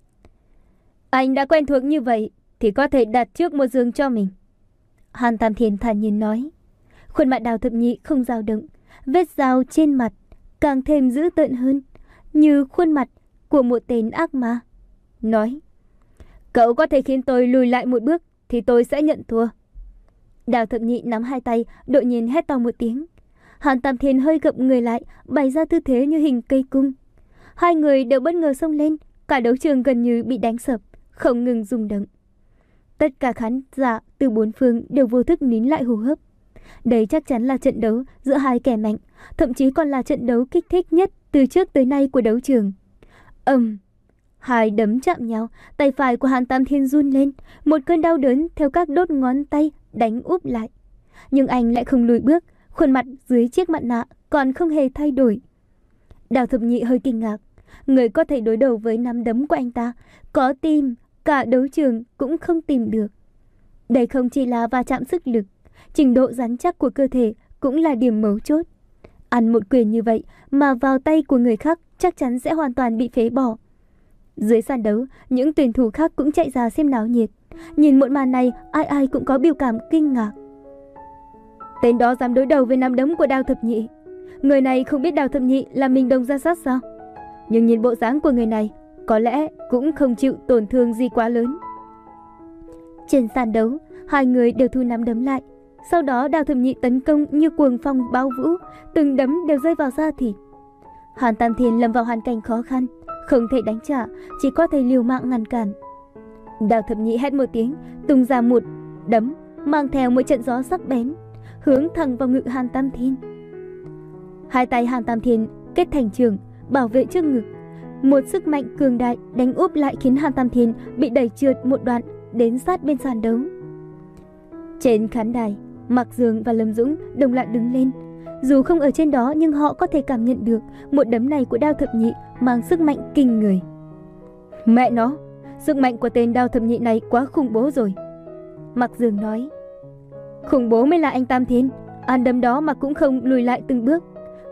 Anh đã quen thuộc như vậy thì có thể đặt trước một giường cho mình. Hàn Tam Thiên thản nhiên nói. Khuôn mặt Đào Thập Nhị không dao động, vết dao trên mặt càng thêm dữ tợn hơn, như khuôn mặt của một tên ác ma. Nói, cậu có thể khiến tôi lùi lại một bước thì tôi sẽ nhận thua. Đào Thập Nhị nắm hai tay, đột nhiên hét to một tiếng. Hàn Tam Thiên hơi gập người lại, bày ra tư thế như hình cây cung. Hai người đều bất ngờ xông lên, cả đấu trường gần như bị đánh sập, không ngừng rung động. Tất cả khán giả từ bốn phương đều vô thức nín lại hô hấp. Đây chắc chắn là trận đấu giữa hai kẻ mạnh, thậm chí còn là trận đấu kích thích nhất từ trước tới nay của đấu trường. Ầm, um, hai đấm chạm nhau, tay phải của Hàn Tam Thiên run lên, một cơn đau đớn theo các đốt ngón tay đánh úp lại. Nhưng anh lại không lùi bước, khuôn mặt dưới chiếc mặt nạ còn không hề thay đổi. Đào Thập Nhị hơi kinh ngạc, người có thể đối đầu với nắm đấm của anh ta, có tìm cả đấu trường cũng không tìm được. Đây không chỉ là va chạm sức lực, trình độ rắn chắc của cơ thể cũng là điểm mấu chốt. Ăn một quyền như vậy mà vào tay của người khác chắc chắn sẽ hoàn toàn bị phế bỏ. Dưới sàn đấu, những tuyển thủ khác cũng chạy ra xem náo nhiệt. Nhìn một màn này, ai ai cũng có biểu cảm kinh ngạc. Tên đó dám đối đầu với nắm đấm của Đào Thập Nhị. Người này không biết Đào Thập Nhị là mình đồng ra sát sao? Nhưng nhìn bộ dáng của người này, có lẽ cũng không chịu tổn thương gì quá lớn. Trên sàn đấu, hai người đều thu nắm đấm lại. Sau đó Đào Thập Nhị tấn công như cuồng phong bao vũ, từng đấm đều rơi vào da thịt. Hàn Tam Thiên lâm vào hoàn cảnh khó khăn, không thể đánh trả, chỉ có thể liều mạng ngăn cản. Đào Thập Nhị hét một tiếng, tung ra một đấm mang theo một trận gió sắc bén, hướng thẳng vào ngực Hàn Tam Thiên. Hai tay Hàn Tam Thiên kết thành trường, bảo vệ trước ngực. Một sức mạnh cường đại đánh úp lại khiến Hàn Tam Thiên bị đẩy trượt một đoạn đến sát bên sàn đấu. Trên khán đài, Mạc Dương và Lâm Dũng đồng loạt đứng lên. Dù không ở trên đó nhưng họ có thể cảm nhận được một đấm này của Đao Thập Nhị mang sức mạnh kinh người. Mẹ nó, sức mạnh của tên Đao Thập Nhị này quá khủng bố rồi. Mạc Dương nói. Khủng bố mới là anh Tam Thiên, ăn đấm đó mà cũng không lùi lại từng bước.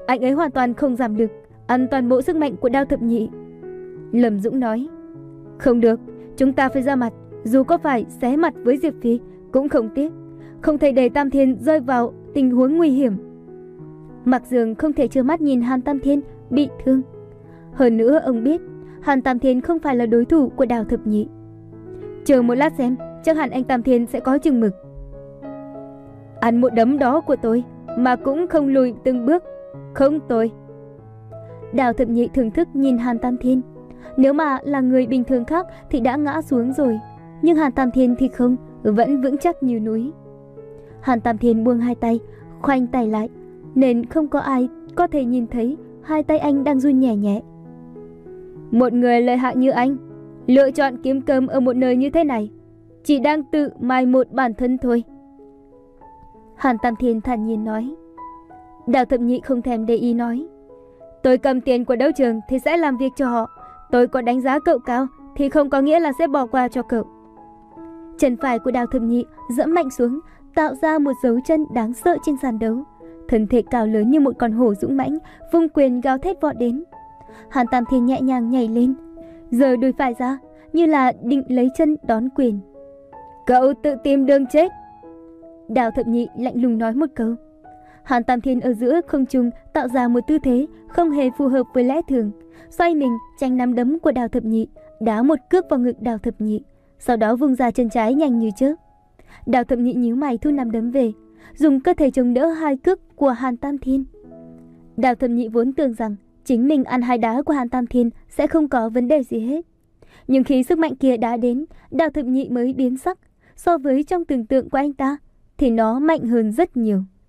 Anh ấy hoàn toàn không giảm lực, ăn toàn bộ sức mạnh của Đao Thập Nhị. Lâm Dũng nói. Không được, chúng ta phải ra mặt, dù có phải xé mặt với Diệp Phi cũng không tiếc, không thể để Tam Thiên rơi vào tình huống nguy hiểm. Mạc Dương không thể trơ mắt nhìn Hàn Tam Thiên bị thương. Hơn nữa ông biết Hàn Tam Thiên không phải là đối thủ của Đào Thập Nhị. Chờ một lát xem, chắc hẳn anh Tam Thiên sẽ có chừng mực. Ăn một đấm đó của tôi mà cũng không lùi từng bước, không tôi. Đào Thập Nhị thưởng thức nhìn Hàn Tam Thiên. Nếu mà là người bình thường khác thì đã ngã xuống rồi, nhưng Hàn Tam Thiên thì không, vẫn vững chắc như núi. Hàn Tam Thiên buông hai tay, khoanh tay lại, nên không có ai có thể nhìn thấy hai tay anh đang run nhẹ nhẹ. Một người lợi hại như anh, lựa chọn kiếm cơm ở một nơi như thế này, chỉ đang tự mai một bản thân thôi. Hàn Tam Thiên thản nhiên nói. Đào Thập Nhị không thèm để ý nói. Tôi cầm tiền của đấu trường thì sẽ làm việc cho họ. Tôi có đánh giá cậu cao thì không có nghĩa là sẽ bỏ qua cho cậu. Chân phải của Đào Thập Nhị dẫm mạnh xuống, tạo ra một dấu chân đáng sợ trên sàn đấu. Thân thể cao lớn như một con hổ dũng mãnh, vung quyền gào thét vọt đến. Hàn Tam Thiên nhẹ nhàng nhảy lên, giơ đùi phải ra như là định lấy chân đón quyền. Cậu tự tìm đường chết. Đào Thập Nhị lạnh lùng nói một câu. Hàn Tam Thiên ở giữa không trung tạo ra một tư thế không hề phù hợp với lẽ thường, xoay mình tranh nắm đấm của Đào Thập Nhị, đá một cước vào ngực Đào Thập Nhị, sau đó vung ra chân trái nhanh như chớp. Đào Thập Nhị nhíu mày thu nắm đấm về, dùng cơ thể chống đỡ hai cước của Hàn Tam Thiên. Đào Thập Nhị vốn tưởng rằng chính mình ăn hai đá của Hàn Tam Thiên sẽ không có vấn đề gì hết, nhưng khi sức mạnh kia đã đến, Đào Thập Nhị mới biến sắc. So với trong tưởng tượng của anh ta thì nó mạnh hơn rất nhiều.